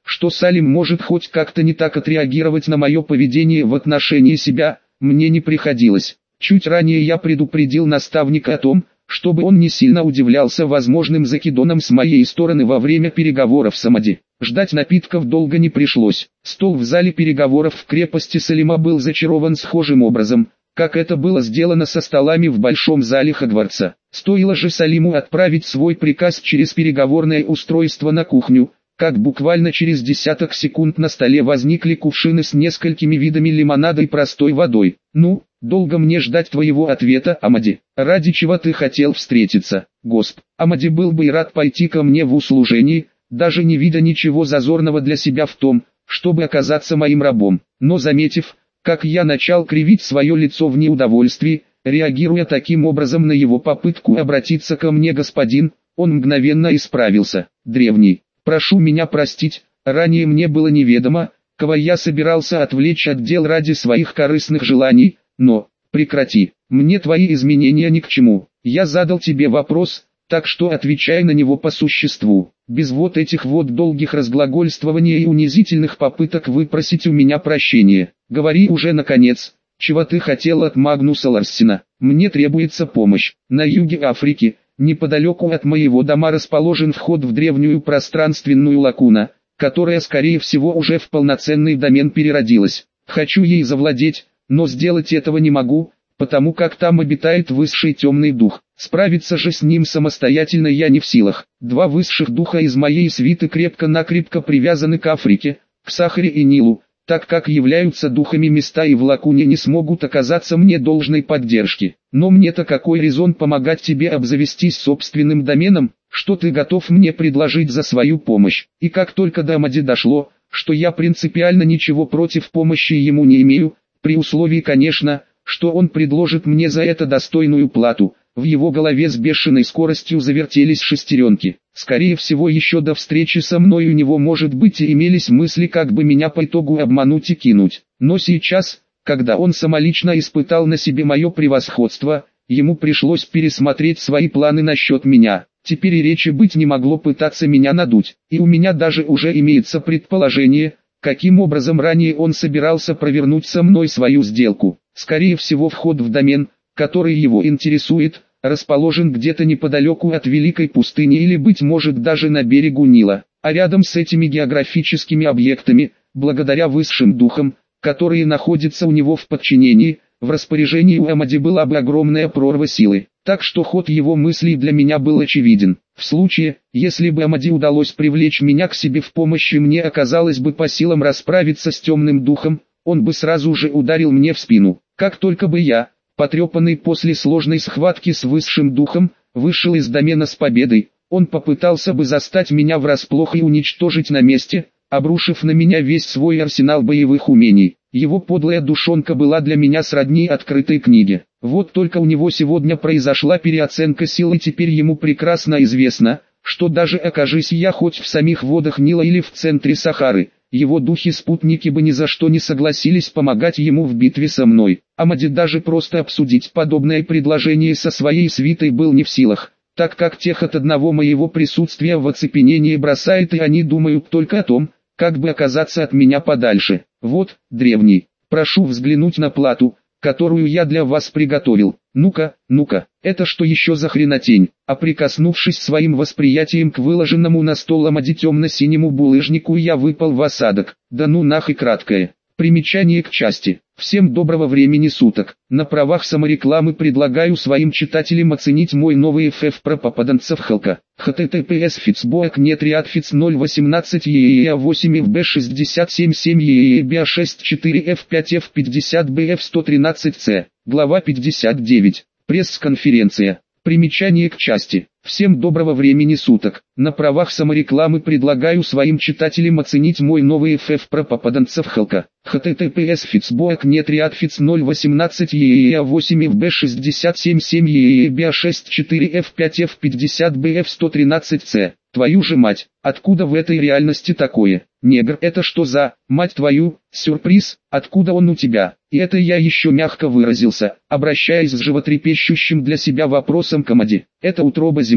что Салим может хоть как-то не так отреагировать на мое поведение в отношении себя, мне не приходилось. Чуть ранее я предупредил наставника о том, чтобы он не сильно удивлялся возможным закидонам с моей стороны во время переговоров с Амади. Ждать напитков долго не пришлось. Стол в зале переговоров в крепости Салима был зачарован схожим образом, как это было сделано со столами в большом зале Хогвартса. Стоило же Салиму отправить свой приказ через переговорное устройство на кухню, как буквально через десяток секунд на столе возникли кувшины с несколькими видами лимонада и простой водой. «Ну, долго мне ждать твоего ответа, Амади? Ради чего ты хотел встретиться, госп?» Амади был бы и рад пойти ко мне в услужении, даже не видя ничего зазорного для себя в том, чтобы оказаться моим рабом. Но заметив, как я начал кривить свое лицо в неудовольствии, реагируя таким образом на его попытку обратиться ко мне господин, он мгновенно исправился. «Древний, прошу меня простить, ранее мне было неведомо, кого я собирался отвлечь от дел ради своих корыстных желаний, но, прекрати, мне твои изменения ни к чему. Я задал тебе вопрос, так что отвечай на него по существу, без вот этих вот долгих разглагольствований и унизительных попыток выпросить у меня прощения. Говори уже наконец, чего ты хотел от Магнуса Ларсена. Мне требуется помощь. На юге Африки, неподалеку от моего дома расположен вход в древнюю пространственную лагуну, которая скорее всего уже в полноценный домен переродилась. Хочу ей завладеть, но сделать этого не могу, потому как там обитает высший темный дух. Справиться же с ним самостоятельно я не в силах. Два высших духа из моей свиты крепко-накрепко привязаны к Африке, к Сахаре и Нилу, так как являются духами места и в лагуне не смогут оказаться мне должной поддержки. Но мне-то какой резон помогать тебе обзавестись собственным доменом, что ты готов мне предложить за свою помощь? И как только до Амади дошло, что я принципиально ничего против помощи ему не имею, при условии, конечно, что он предложит мне за это достойную плату, в его голове с бешеной скоростью завертелись шестеренки. Скорее всего, еще до встречи со мной у него, может быть, и имелись мысли, как бы меня по итогу обмануть и кинуть. Но сейчас, когда он самолично испытал на себе мое превосходство, ему пришлось пересмотреть свои планы насчет меня. Теперь и речи быть не могло пытаться меня надуть, и у меня даже уже имеется предположение, каким образом ранее он собирался провернуть со мной свою сделку. Скорее всего, вход в домен, который его интересует, расположен где-то неподалеку от Великой пустыни или, быть может, даже на берегу Нила. А рядом с этими географическими объектами, благодаря высшим духам, которые находятся у него в подчинении, в распоряжении у Амади была бы огромная прорва силы. Так что ход его мыслей для меня был очевиден. В случае, если бы Амади удалось привлечь меня к себе в помощь и мне оказалось бы по силам расправиться с темным духом, он бы сразу же ударил мне в спину. Как только бы я, потрепанный после сложной схватки с высшим духом, вышел из домена с победой, он попытался бы застать меня врасплох и уничтожить на месте, обрушив на меня весь свой арсенал боевых умений. Его подлая душонка была для меня сродни открытой книге. Вот только у него сегодня произошла переоценка сил, и теперь ему прекрасно известно, что даже окажись я хоть в самих водах Нила или в центре Сахары, его духи-спутники бы ни за что не согласились помогать ему в битве со мной. Амади даже просто обсудить подобное предложение со своей свитой был не в силах, так как тех от одного моего присутствия в оцепенение бросает, и они думают только о том, как бы оказаться от меня подальше. Вот, древний, прошу взглянуть на плату, которую я для вас приготовил. Ну-ка, ну-ка, это что еще за хренотень? А прикоснувшись своим восприятием к выложенному на стол Амади темно-синему булыжнику, я выпал в осадок. Да ну нах и краткое. Примечание к части. Всем доброго времени суток. На правах саморекламы предлагаю своим читателям оценить мой новый эф эф про попаданцев Халка. https фицбоек нет риадфиц ноль восемнадцать ееа восемь эф бэ шестьдесят семь семь ееа биа шесть четыре эф пять эф пятьдесят бэ эф сто тринадцать цэ. Глава пятьдесят девять. Пресс-конференция. Примечание к части. Всем доброго времени суток. На правах саморекламы предлагаю своим читателям оценить мой новый эф эф про попаданцев Халка. https фицбоек нет риадфиц ноль восемнадцать ееа восемь эф бэ шестьдесят семь семь ееа биа шесть четыре эф пять эф пятьдесят бэ эф сто тринадцать цэ. Твою же мать, откуда в этой реальности такое? Негр, это что за, мать твою, сюрприз, откуда он у тебя? И это я еще мягко выразился, обращаясь с животрепещущим для себя вопросом к Амади. Это утроба земли,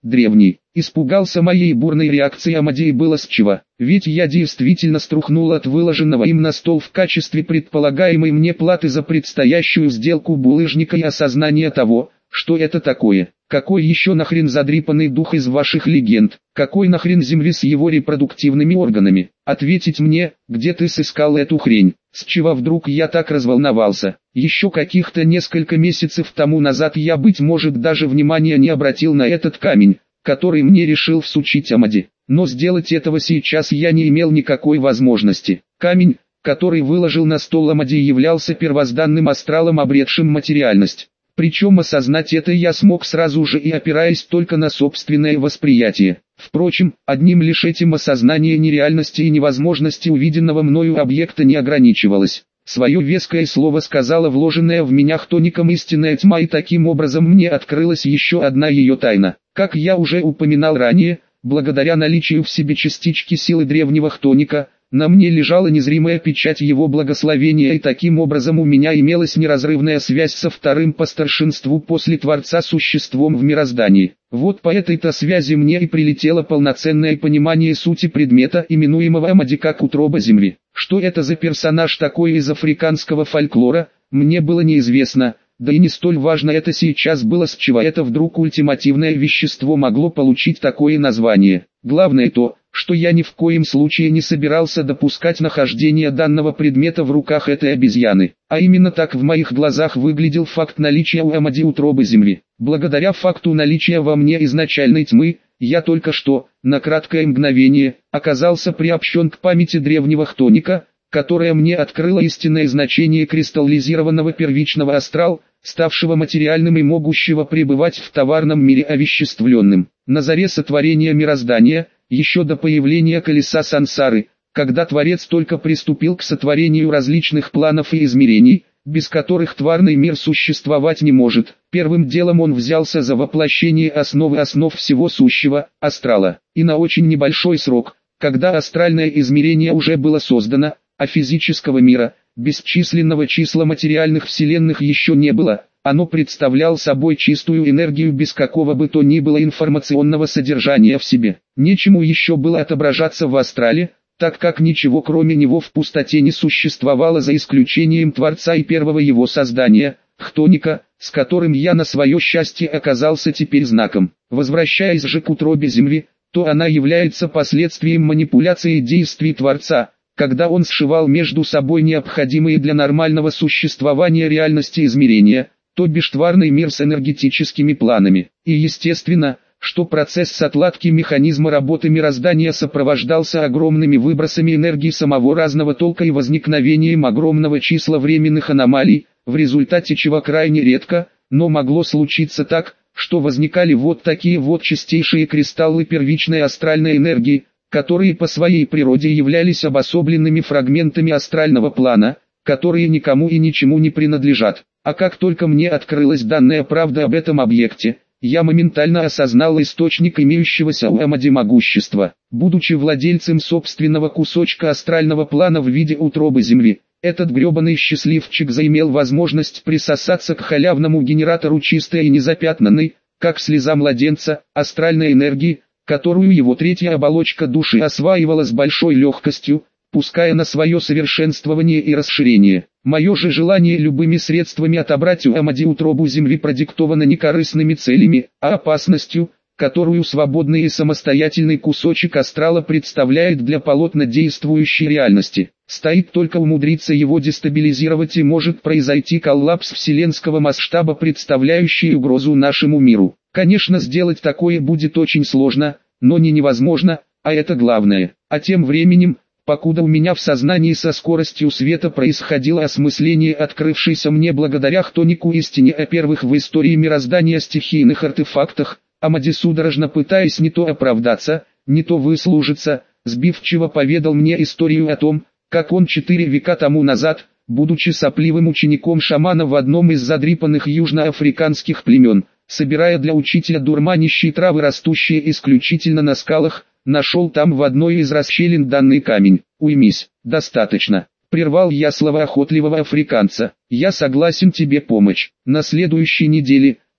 древний. Испугался моей бурной реакции Амадей было с чего, ведь я действительно струхнул от выложенного им на стол в качестве предполагаемой мне платы за предстоящую сделку булыжника и осознания того, что это такое. Какой еще нахрен задрипанный дух из ваших легенд? Какой нахрен земли с его репродуктивными органами? Ответить мне, где ты сыскал эту хрень? С чего вдруг я так разволновался? Еще каких-то несколько месяцев тому назад я, быть может, даже внимания не обратил на этот камень, который мне решил всучить Амади. Но сделать этого сейчас я не имел никакой возможности. Камень, который выложил на стол Амади, являлся первозданным астралом, обретшим материальность. Причем осознать это я смог сразу же и опираясь только на собственное восприятие. Впрочем, одним лишь этим осознание нереальности и невозможности увиденного мною объекта не ограничивалось. Свое веское слово сказала вложенная в меня хтоником истинная тьма, и таким образом мне открылась еще одна ее тайна. Как я уже упоминал ранее, благодаря наличию в себе частички силы древнего хтоника, на мне лежала незримая печать его благословения, и таким образом у меня имелась неразрывная связь со вторым по старшинству после Творца существом в мироздании. Вот по этой-то связи мне и прилетело полноценное понимание сути предмета, именуемого Амади как утроба земли. Что это за персонаж такой из африканского фольклора, мне было неизвестно, да и не столь важно это сейчас было, с чего это вдруг ультимативное вещество могло получить такое название. Главное то, что я ни в коем случае не собирался допускать нахождение данного предмета в руках этой обезьяны. А именно так в моих глазах выглядел факт наличия у Амади утробы земли. Благодаря факту наличия во мне изначальной тьмы, я только что, на краткое мгновение, оказался приобщен к памяти древнего хтоника, которая мне открыла истинное значение кристаллизированного первичного астрал, ставшего материальным и могущего пребывать в товарном мире овеществленным. На заре сотворения мироздания, еще до появления колеса сансары, когда Творец только приступил к сотворению различных планов и измерений, без которых тварный мир существовать не может, первым делом он взялся за воплощение основы основ всего сущего, астрала. И на очень небольшой срок, когда астральное измерение уже было создано, а физического мира, бесчисленного числа материальных вселенных еще не было, оно представлял собой чистую энергию без какого бы то ни было информационного содержания в себе. Нечему еще было отображаться в астрале, так как ничего кроме него в пустоте не существовало за исключением Творца и первого его создания, хтоника, с которым я на свое счастье оказался теперь знаком. Возвращаясь же к утробе земли, то она является последствием манипуляции действий Творца, когда он сшивал между собой необходимые для нормального существования реальности измерения, то бишь тварный мир с энергетическими планами. И естественно, что процесс отладки механизма работы мироздания сопровождался огромными выбросами энергии самого разного толка и возникновением огромного числа временных аномалий, в результате чего крайне редко, но могло случиться так, что возникали вот такие вот чистейшие кристаллы первичной астральной энергии, которые по своей природе являлись обособленными фрагментами астрального плана, которые никому и ничему не принадлежат. А как только мне открылась данная правда об этом объекте, я моментально осознал источник имеющегося у Амади могущества. Будучи владельцем собственного кусочка астрального плана в виде утробы земли, этот гребаный счастливчик заимел возможность присосаться к халявному генератору чистой и незапятнанной, как слеза младенца, астральной энергии, которую его третья оболочка души осваивала с большой легкостью, пуская на свое совершенствование и расширение. Мое же желание любыми средствами отобрать у Амади утробу земли продиктовано не корыстными целями, а опасностью, которую свободный и самостоятельный кусочек астрала представляет для полотна действующей реальности. Стоит только умудриться его дестабилизировать, и может произойти коллапс вселенского масштаба, представляющий угрозу нашему миру. Конечно, сделать такое будет очень сложно, но не невозможно, а это главное. А тем временем, покуда у меня в сознании со скоростью света происходило осмысление открывшейся мне благодаря хтонику истине о первых в истории мироздания стихийных артефактах, Амади, судорожно пытаясь не то оправдаться, не то выслужиться, сбивчиво поведал мне историю о том, как он четыре века тому назад, будучи сопливым учеником шамана в одном из задрипанных южноафриканских племен, собирая для учителя дурманящие травы, растущие исключительно на скалах, нашел там в одной из расщелин данный камень. «Уймись, достаточно», — прервал я слова охотливого африканца. «Я согласен тебе помочь. На следующей неделе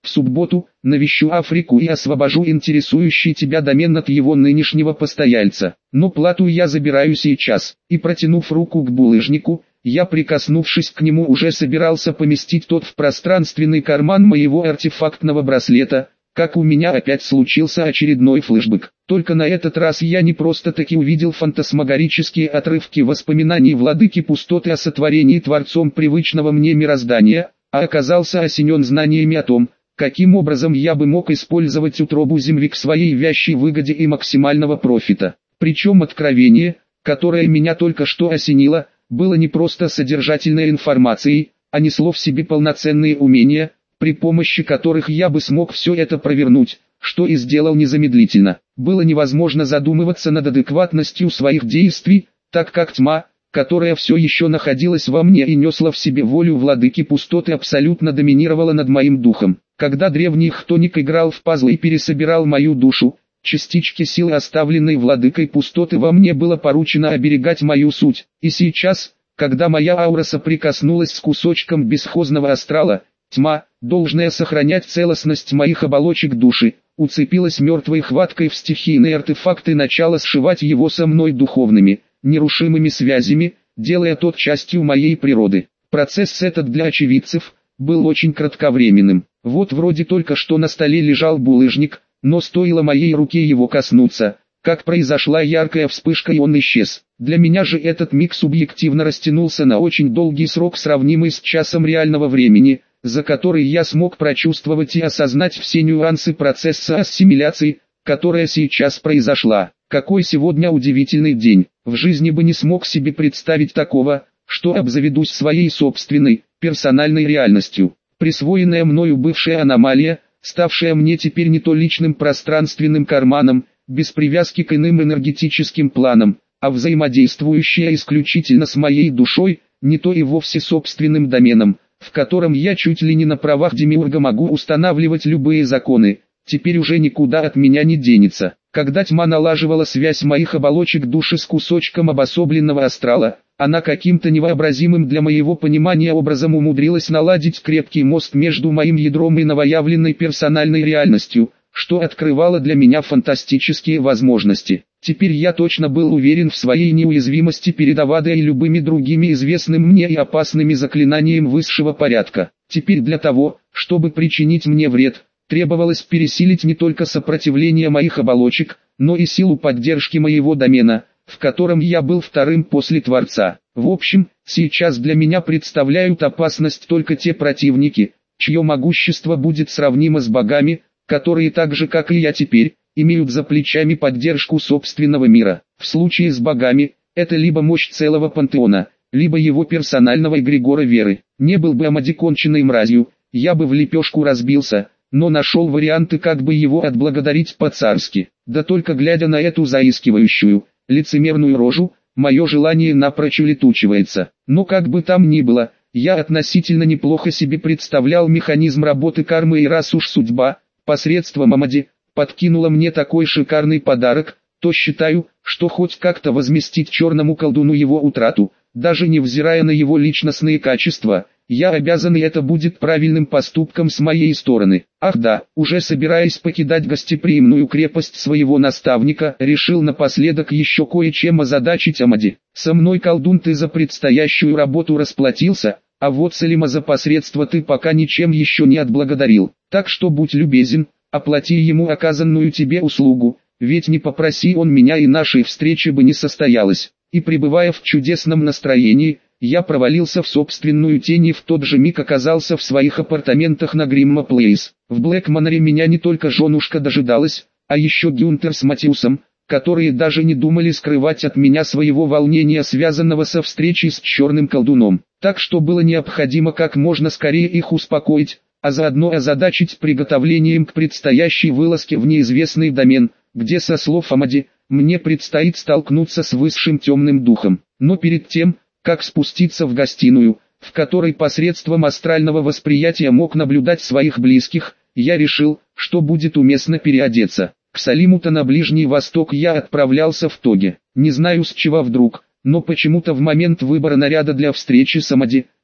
В субботу навещу Африку и освобожу интересующий тебя домен от его нынешнего постояльца. Но плату я забираю сейчас. И протянув руку к булыжнику, я, прикоснувшись к нему, уже собирался поместить тот в пространственный карман моего артефактного браслета, как у меня опять случился очередной флешбэк. Только на этот раз я не просто-таки увидел фантасмагорические отрывки воспоминаний владыки пустоты о сотворении Творцом привычного мне мироздания, а оказался осенен знаниями о том, каким образом я бы мог использовать утробу Земли к своей вящей выгоде и максимального профита. Причем откровение, которое меня только что осенило, было не просто содержательной информацией, а несло в себе полноценные умения, при помощи которых я бы смог все это провернуть, что и сделал незамедлительно. Было невозможно задумываться над адекватностью своих действий, так как тьма, которая все еще находилась во мне и несла в себе волю владыки пустоты, абсолютно доминировала над моим духом. Когда древний хтоник играл в пазлы и пересобирал мою душу, частички силы, оставленной владыкой пустоты, во мне было поручено оберегать мою суть. И сейчас, когда моя аура соприкоснулась с кусочком бесхозного астрала, тьма, должная сохранять целостность моих оболочек души, уцепилась мертвой хваткой в стихийные артефакты и начала сшивать его со мной духовными, нерушимыми связями, делая тот частью моей природы. Процесс этот для очевидцев был очень кратковременным. Вот вроде только что на столе лежал булыжник, но стоило моей руке его коснуться, как произошла яркая вспышка и он исчез. Для меня же этот миг субъективно растянулся на очень долгий срок, сравнимый с часом реального времени, за который я смог прочувствовать и осознать все нюансы процесса ассимиляции, которая сейчас произошла. Какой сегодня удивительный день. В жизни бы не смог себе представить такого, что обзаведусь своей собственной, персональной реальностью. Присвоенная мною бывшая аномалия, ставшая мне теперь не то личным пространственным карманом, без привязки к иным энергетическим планам, а взаимодействующая исключительно с моей душой, не то и вовсе собственным доменом, в котором я чуть ли не на правах демиурга могу устанавливать любые законы, теперь уже никуда от меня не денется. Когда тьма налаживала связь моих оболочек души с кусочком обособленного астрала, она каким-то невообразимым для моего понимания образом умудрилась наладить крепкий мост между моим ядром и новоявленной персональной реальностью, что открывало для меня фантастические возможности. Теперь я точно был уверен в своей неуязвимости перед Авадой и любыми другими известными мне и опасными заклинаниями высшего порядка. Теперь для того, чтобы причинить мне вред, требовалось пересилить не только сопротивление моих оболочек, но и силу поддержки моего домена, в котором я был вторым после Творца. В общем, сейчас для меня представляют опасность только те противники, чье могущество будет сравнимо с богами, которые так же как и я теперь, имеют за плечами поддержку собственного мира. В случае с богами, это либо мощь целого пантеона, либо его персонального эгрегора веры. Не был бы Амади конченной мразью, я бы в лепешку разбился, но нашел варианты, как бы его отблагодарить по-царски. Да только глядя на эту заискивающую, лицемерную рожу, мое желание напрочь улетучивается. Но как бы там ни было, я относительно неплохо себе представлял механизм работы кармы, и раз уж судьба, посредством Амади, подкинула мне такой шикарный подарок, то считаю, что хоть как-то возместить черному колдуну его утрату, даже невзирая на его личностные качества, я обязан, и это будет правильным поступком с моей стороны. Ах да, уже собираясь покидать гостеприимную крепость своего наставника, решил напоследок еще кое-чем озадачить Амади. Со мной, колдун, ты за предстоящую работу расплатился, а вот Салима за посредство ты пока ничем еще не отблагодарил. Так что будь любезен, оплати ему оказанную тебе услугу, ведь не попроси он меня, и нашей встречи бы не состоялось. И пребывая в чудесном настроении, я провалился в собственную тень и в тот же миг оказался в своих апартаментах на Гримма Плейс. В Блэк Маноре меня не только женушка дожидалась, а еще Гюнтер с Матиусом, которые даже не думали скрывать от меня своего волнения, связанного со встречей с черным колдуном. Так что было необходимо как можно скорее их успокоить, а заодно озадачить приготовлением к предстоящей вылазке в неизвестный домен, где, со слов Амади, мне предстоит столкнуться с высшим темным духом. Но перед тем, как спуститься в гостиную, в которой посредством астрального восприятия мог наблюдать своих близких, я решил, что будет уместно переодеться. К Салиму-то на Ближний Восток я отправлялся в тоге. Не знаю с чего вдруг, но почему-то в момент выбора наряда для встречи с Амади,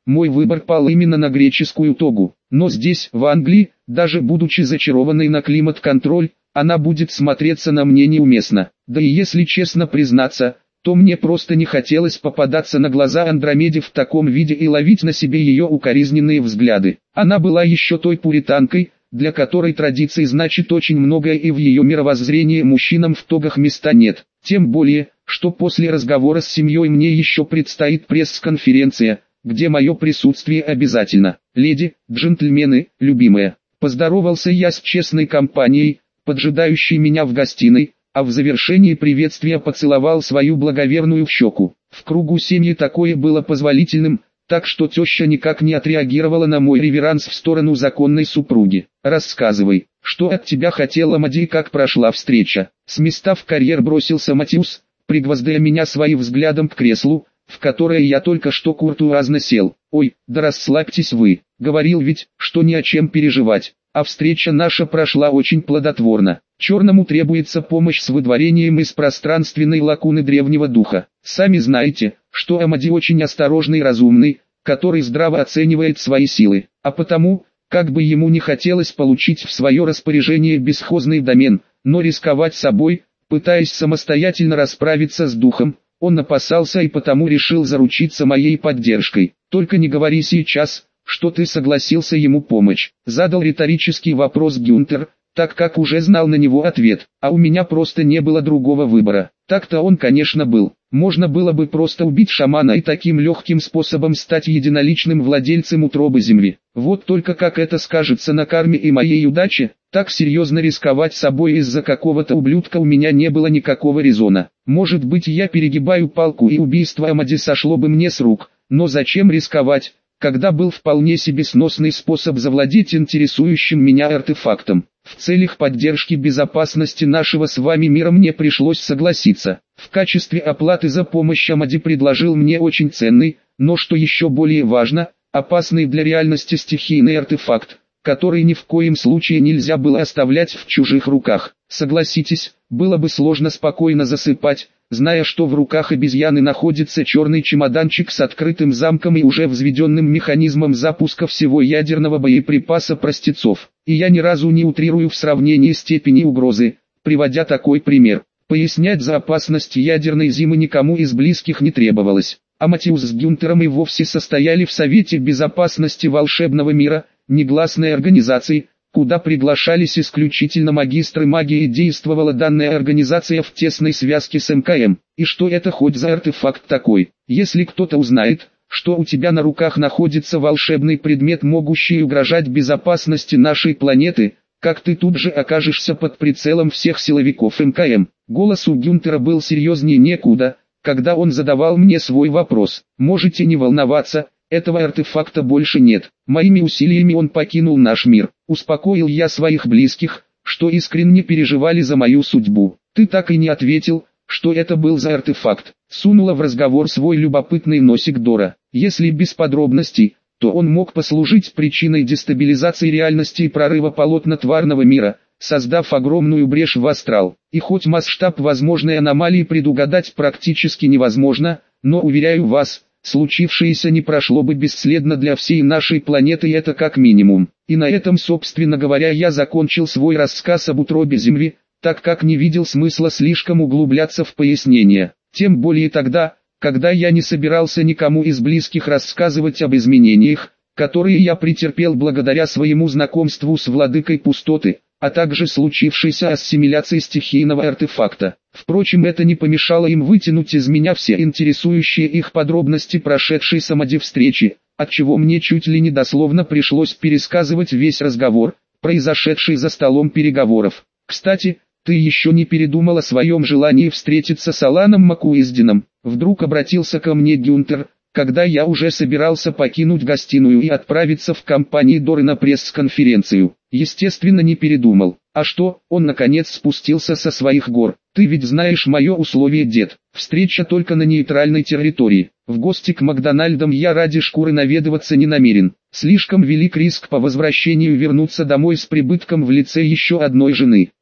мой выбор пал именно на греческую тогу. Но здесь, в Англии, даже будучи зачарованной на климат-контроль, она будет смотреться на мне неуместно. Да и если честно признаться, то мне просто не хотелось попадаться на глаза Андромеде в таком виде и ловить на себе ее укоризненные взгляды. Она была еще той пуританкой, для которой традиции значит очень многое, и в ее мировоззрении мужчинам в тогах места нет. Тем более, что после разговора с семьей мне еще предстоит пресс-конференция, где мое присутствие обязательно. Леди, джентльмены, любимые, поздоровался я с честной компанией, поджидающей меня в гостиной, а в завершении приветствия поцеловал свою благоверную в щеку. В кругу семьи такое было позволительным, так что теща никак не отреагировала на мой реверанс в сторону законной супруги. «Рассказывай, что от тебя хотела Амади и как прошла встреча?» С места в карьер бросился Матиус, пригвоздая меня своим взглядом к креслу, в которое я только что куртуазно сел. «Ой, да расслабьтесь вы, говорил ведь, что ни о чем переживать, а встреча наша прошла очень плодотворно. Черному требуется помощь с выдворением из пространственной лакуны древнего духа. Сами знаете, что Амади очень осторожный и разумный, который здраво оценивает свои силы, а потому, как бы ему не хотелось получить в свое распоряжение бесхозный домен, но рисковать собой, пытаясь самостоятельно расправиться с духом, он опасался и потому решил заручиться моей поддержкой. «Только не говори сейчас, что ты согласился ему помочь», задал риторический вопрос Гюнтер, так как уже знал на него ответ, а у меня просто не было другого выбора. Так-то он, конечно, был. Можно было бы просто убить шамана и таким легким способом стать единоличным владельцем утробы земли. Вот только как это скажется на карме и моей удаче, так серьезно рисковать собой из-за какого-то ублюдка у меня не было никакого резона. Может быть, я перегибаю палку и убийство Амади сошло бы мне с рук, но зачем рисковать, когда был вполне себе сносный способ завладеть интересующим меня артефактом? В целях поддержки безопасности нашего с вами мира мне пришлось согласиться. В качестве оплаты за помощь Амади предложил мне очень ценный, но что еще более важно, опасный для реальности стихийный артефакт, который ни в коем случае нельзя было оставлять в чужих руках. Согласитесь, было бы сложно спокойно засыпать, зная, что в руках обезьяны находится черный чемоданчик с открытым замком и уже взведенным механизмом запуска всего ядерного боеприпаса простецов. И я ни разу не утрирую в сравнении степени угрозы, приводя такой пример. Пояснять за опасность ядерной зимы никому из близких не требовалось. А Матиус с Гюнтером и вовсе состояли в Совете Безопасности Волшебного Мира, негласной организации, куда приглашались исключительно магистры магии, и действовала данная организация в тесной связке с эм ка эм. И что это хоть за артефакт такой? Если кто-то узнает, что у тебя на руках находится волшебный предмет, могущий угрожать безопасности нашей планеты, как ты тут же окажешься под прицелом всех силовиков эм ка эм. Голос у Гюнтера был серьезнее некуда, когда он задавал мне свой вопрос. Можете не волноваться, этого артефакта больше нет. Моими усилиями он покинул наш мир. Успокоил я своих близких, что искренне переживали за мою судьбу. Ты так и не ответил, что это был за артефакт. Сунула в разговор свой любопытный носик Дора. Если без подробностей, то он мог послужить причиной дестабилизации реальности и прорыва полотна тварного мира, создав огромную брешь в астрал. И хоть масштаб возможной аномалии предугадать практически невозможно, но уверяю вас, случившееся не прошло бы бесследно для всей нашей планеты, и это как минимум. И на этом, собственно говоря, я закончил свой рассказ об утробе Земли, так как не видел смысла слишком углубляться в пояснения. Тем более тогда, когда я не собирался никому из близких рассказывать об изменениях, которые я претерпел благодаря своему знакомству с владыкой пустоты, а также случившейся ассимиляции стихийного артефакта. Впрочем, это не помешало им вытянуть из меня все интересующие их подробности прошедшей с Амади встречи, отчего мне чуть ли не дословно пришлось пересказывать весь разговор, произошедший за столом переговоров. «Кстати, ты еще не передумал о своем желании встретиться с Аланом Макуиздином?» Вдруг обратился ко мне Гюнтер, когда я уже собирался покинуть гостиную и отправиться в компании Доры на пресс-конференцию. Естественно, не передумал. А что, он наконец спустился со своих гор. Ты ведь знаешь мое условие, дед. Встреча только на нейтральной территории. В гости к Макдональдам я ради шкуры наведываться не намерен. Слишком велик риск по возвращению вернуться домой с прибытком в лице еще одной жены.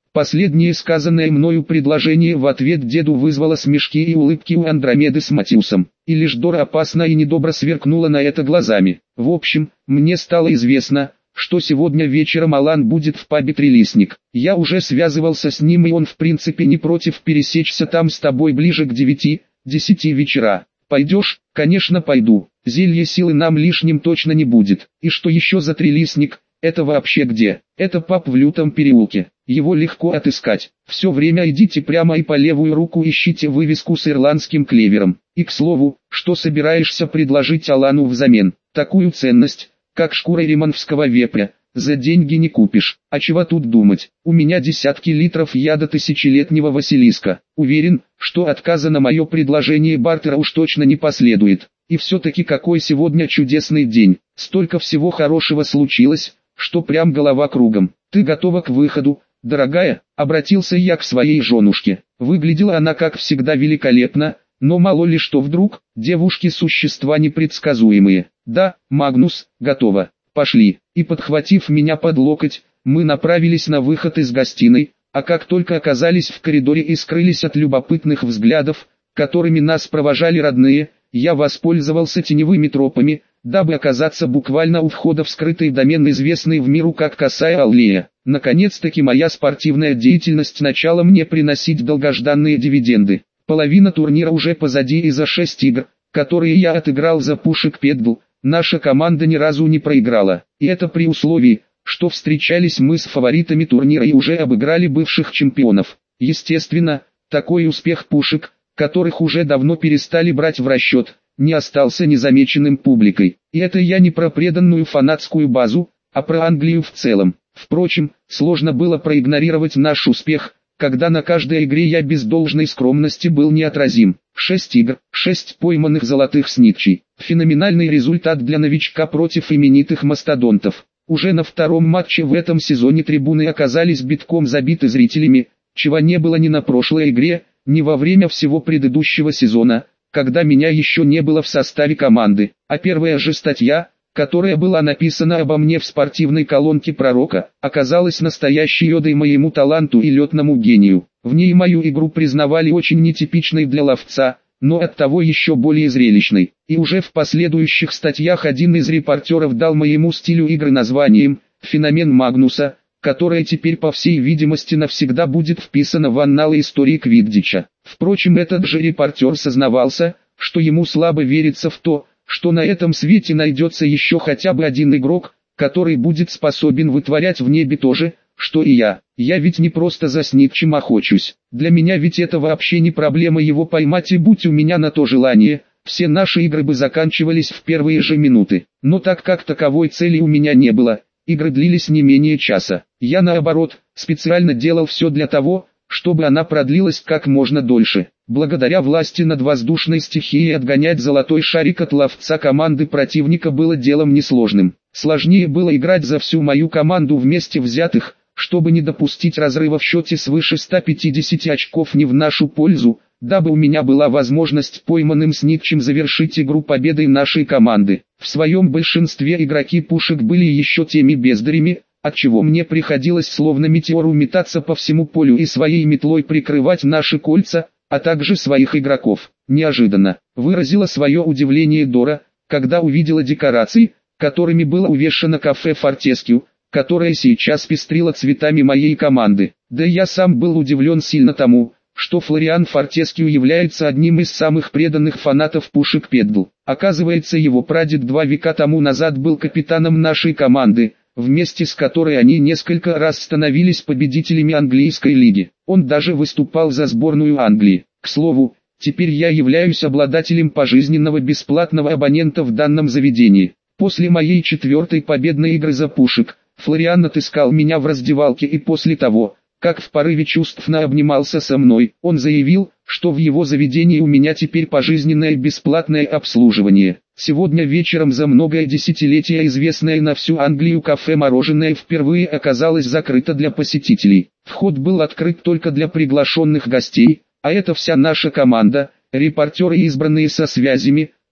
Последнее сказанное мною предложение в ответ деду вызвало смешки и улыбки у Андромеды с Матиусом, и лишь Дора опасно и недобро сверкнула на это глазами. В общем, мне стало известно, что сегодня вечером Алан будет в пабе «Трилистник». Я уже связывался с ним, и он в принципе не против пересечься там с тобой ближе к девяти-десяти вечера. Пойдешь? Конечно пойду. Зелье силы нам лишним точно не будет. И что еще за «Трилистник»? Это вообще где? Это паб в Лютом переулке. Его легко отыскать. Все время идите прямо и по левую руку ищите вывеску с ирландским клевером. И к слову, что собираешься предложить Алану взамен? Такую ценность, как шкура риманского вепря, за деньги не купишь. А чего тут думать? У меня десятки литров яда тысячелетнего Василиска. Уверен, что отказа на мое предложение бартера уж точно не последует. И все-таки какой сегодня чудесный день. Столько всего хорошего случилось, что прям голова кругом. Ты готова к выходу, дорогая? Обратился я к своей женушке. Выглядела она как всегда великолепно, но мало ли что вдруг, девушки существа непредсказуемые. Да, Магнус, готова. Пошли. И подхватив меня под локоть, мы направились на выход из гостиной, а как только оказались в коридоре и скрылись от любопытных взглядов, которыми нас провожали родные, я воспользовался теневыми тропами, дабы оказаться буквально у входа в скрытый домен, известный в миру как Косая Аллея. Наконец-таки моя спортивная деятельность начала мне приносить долгожданные дивиденды. Половина турнира уже позади, и за шесть игр, которые я отыграл за Пушек Педгл, наша команда ни разу не проиграла. И это при условии, что встречались мы с фаворитами турнира и уже обыграли бывших чемпионов. Естественно, такой успех Пушек, которых уже давно перестали брать в расчет, не остался незамеченным публикой. И это я не про преданную фанатскую базу, а про Англию в целом. Впрочем, сложно было проигнорировать наш успех, когда на каждой игре я без должной скромности был неотразим. Шесть игр, шесть пойманных золотых снитчей. Феноменальный результат для новичка против именитых мастодонтов. Уже на втором матче в этом сезоне трибуны оказались битком забиты зрителями, чего не было ни на прошлой игре, ни во время всего предыдущего сезона, когда меня еще не было в составе команды. А первая же статья, которая была написана обо мне в спортивной колонке Пророка, оказалась настоящей йодой моему таланту и летному гению. В ней мою игру признавали очень нетипичной для ловца, но оттого еще более зрелищной. И уже в последующих статьях один из репортеров дал моему стилю игры названием «Феномен Магнуса», которое теперь по всей видимости навсегда будет вписано в анналы истории Квиддича. Впрочем, этот же репортер сознавался, что ему слабо верится в то, что на этом свете найдется еще хотя бы один игрок, который будет способен вытворять в небе то же, что и я. Я ведь не просто за снитчем охочусь. Для меня ведь это вообще не проблема его поймать, и будь у меня на то желание, все наши игры бы заканчивались в первые же минуты. Но так как таковой цели у меня не было, игры длились не менее часа. Я наоборот, специально делал все для того, чтобы она продлилась как можно дольше. Благодаря власти над воздушной стихией отгонять золотой шарик от ловца команды противника было делом несложным. Сложнее было играть за всю мою команду вместе взятых, чтобы не допустить разрыва в счете свыше ста пятидесяти очков не в нашу пользу, дабы у меня была возможность пойманным снитчем завершить игру победой нашей команды. В своем большинстве игроки Пушек были еще теми бездарями, отчего мне приходилось словно метеору метаться по всему полю и своей метлой прикрывать наши кольца, а также своих игроков. Неожиданно выразила свое удивление Дора, когда увидела декорации, которыми было увешано кафе Фортескью, которое сейчас пестрило цветами моей команды. Да и я сам был удивлен сильно тому, что Флориан Фортескью является одним из самых преданных фанатов Пушек Педгл. Оказывается, его прадед два века тому назад был капитаном нашей команды, вместе с которой они несколько раз становились победителями английской лиги. Он даже выступал за сборную Англии. К слову, теперь я являюсь обладателем пожизненного бесплатного абонента в данном заведении. После моей четвертой победной игры за Пушек, Флориан отыскал меня в раздевалке, и после того, как в порыве чувств наобнимался со мной, он заявил, что в его заведении у меня теперь пожизненное бесплатное обслуживание. Сегодня вечером за многое десятилетие известное на всю Англию кафе «Мороженое» впервые оказалось закрыто для посетителей. Вход был открыт только для приглашенных гостей, а это вся наша команда, репортеры, избранные со связями,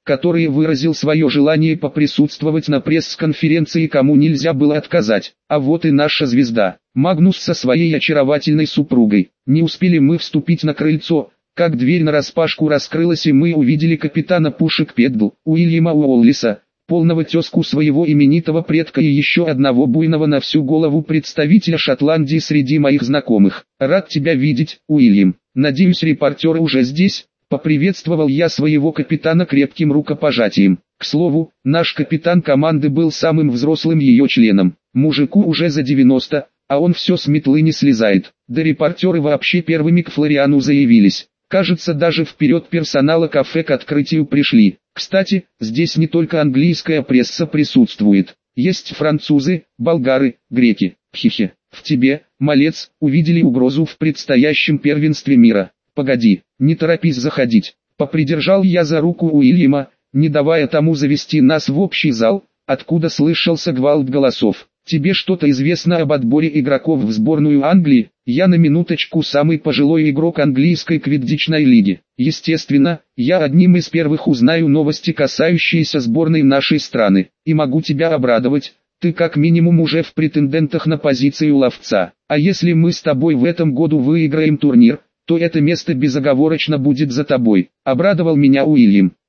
который выразил свое желание поприсутствовать на пресс-конференции, кому нельзя было отказать. А вот и наша звезда, Магнус со своей очаровательной супругой. Не успели мы вступить на крыльцо, как дверь нараспашку раскрылась, и мы увидели капитана пушек Педл, Уильяма Уоллиса, полного тезку своего именитого предка и еще одного буйного на всю голову представителя Шотландии среди моих знакомых. «Рад тебя видеть, Уильям. Надеюсь, репортеры уже здесь?» Поприветствовал я своего капитана крепким рукопожатием. К слову, наш капитан команды был самым взрослым ее членом. Мужику уже за девяносто, а он все с метлы не слезает. Да репортеры вообще первыми к Флориану заявились. Кажется, даже вперед персонала кафе к открытию пришли. Кстати, здесь не только английская пресса присутствует. Есть французы, болгары, греки. Хихе. В тебе, малец, увидели угрозу в предстоящем первенстве мира. Погоди, не торопись заходить. Попридержал я за руку Уильяма, не давая тому завести нас в общий зал, откуда слышался гвалт голосов. Тебе что-то известно об отборе игроков в сборную Англии? Я на минуточку самый пожилой игрок английской квиддичной лиги. Естественно, я одним из первых узнаю новости, касающиеся сборной нашей страны. И могу тебя обрадовать, ты как минимум уже в претендентах на позицию ловца. А если мы с тобой в этом году выиграем турнир, то это место безоговорочно будет за тобой. Обрадовал меня Уильям.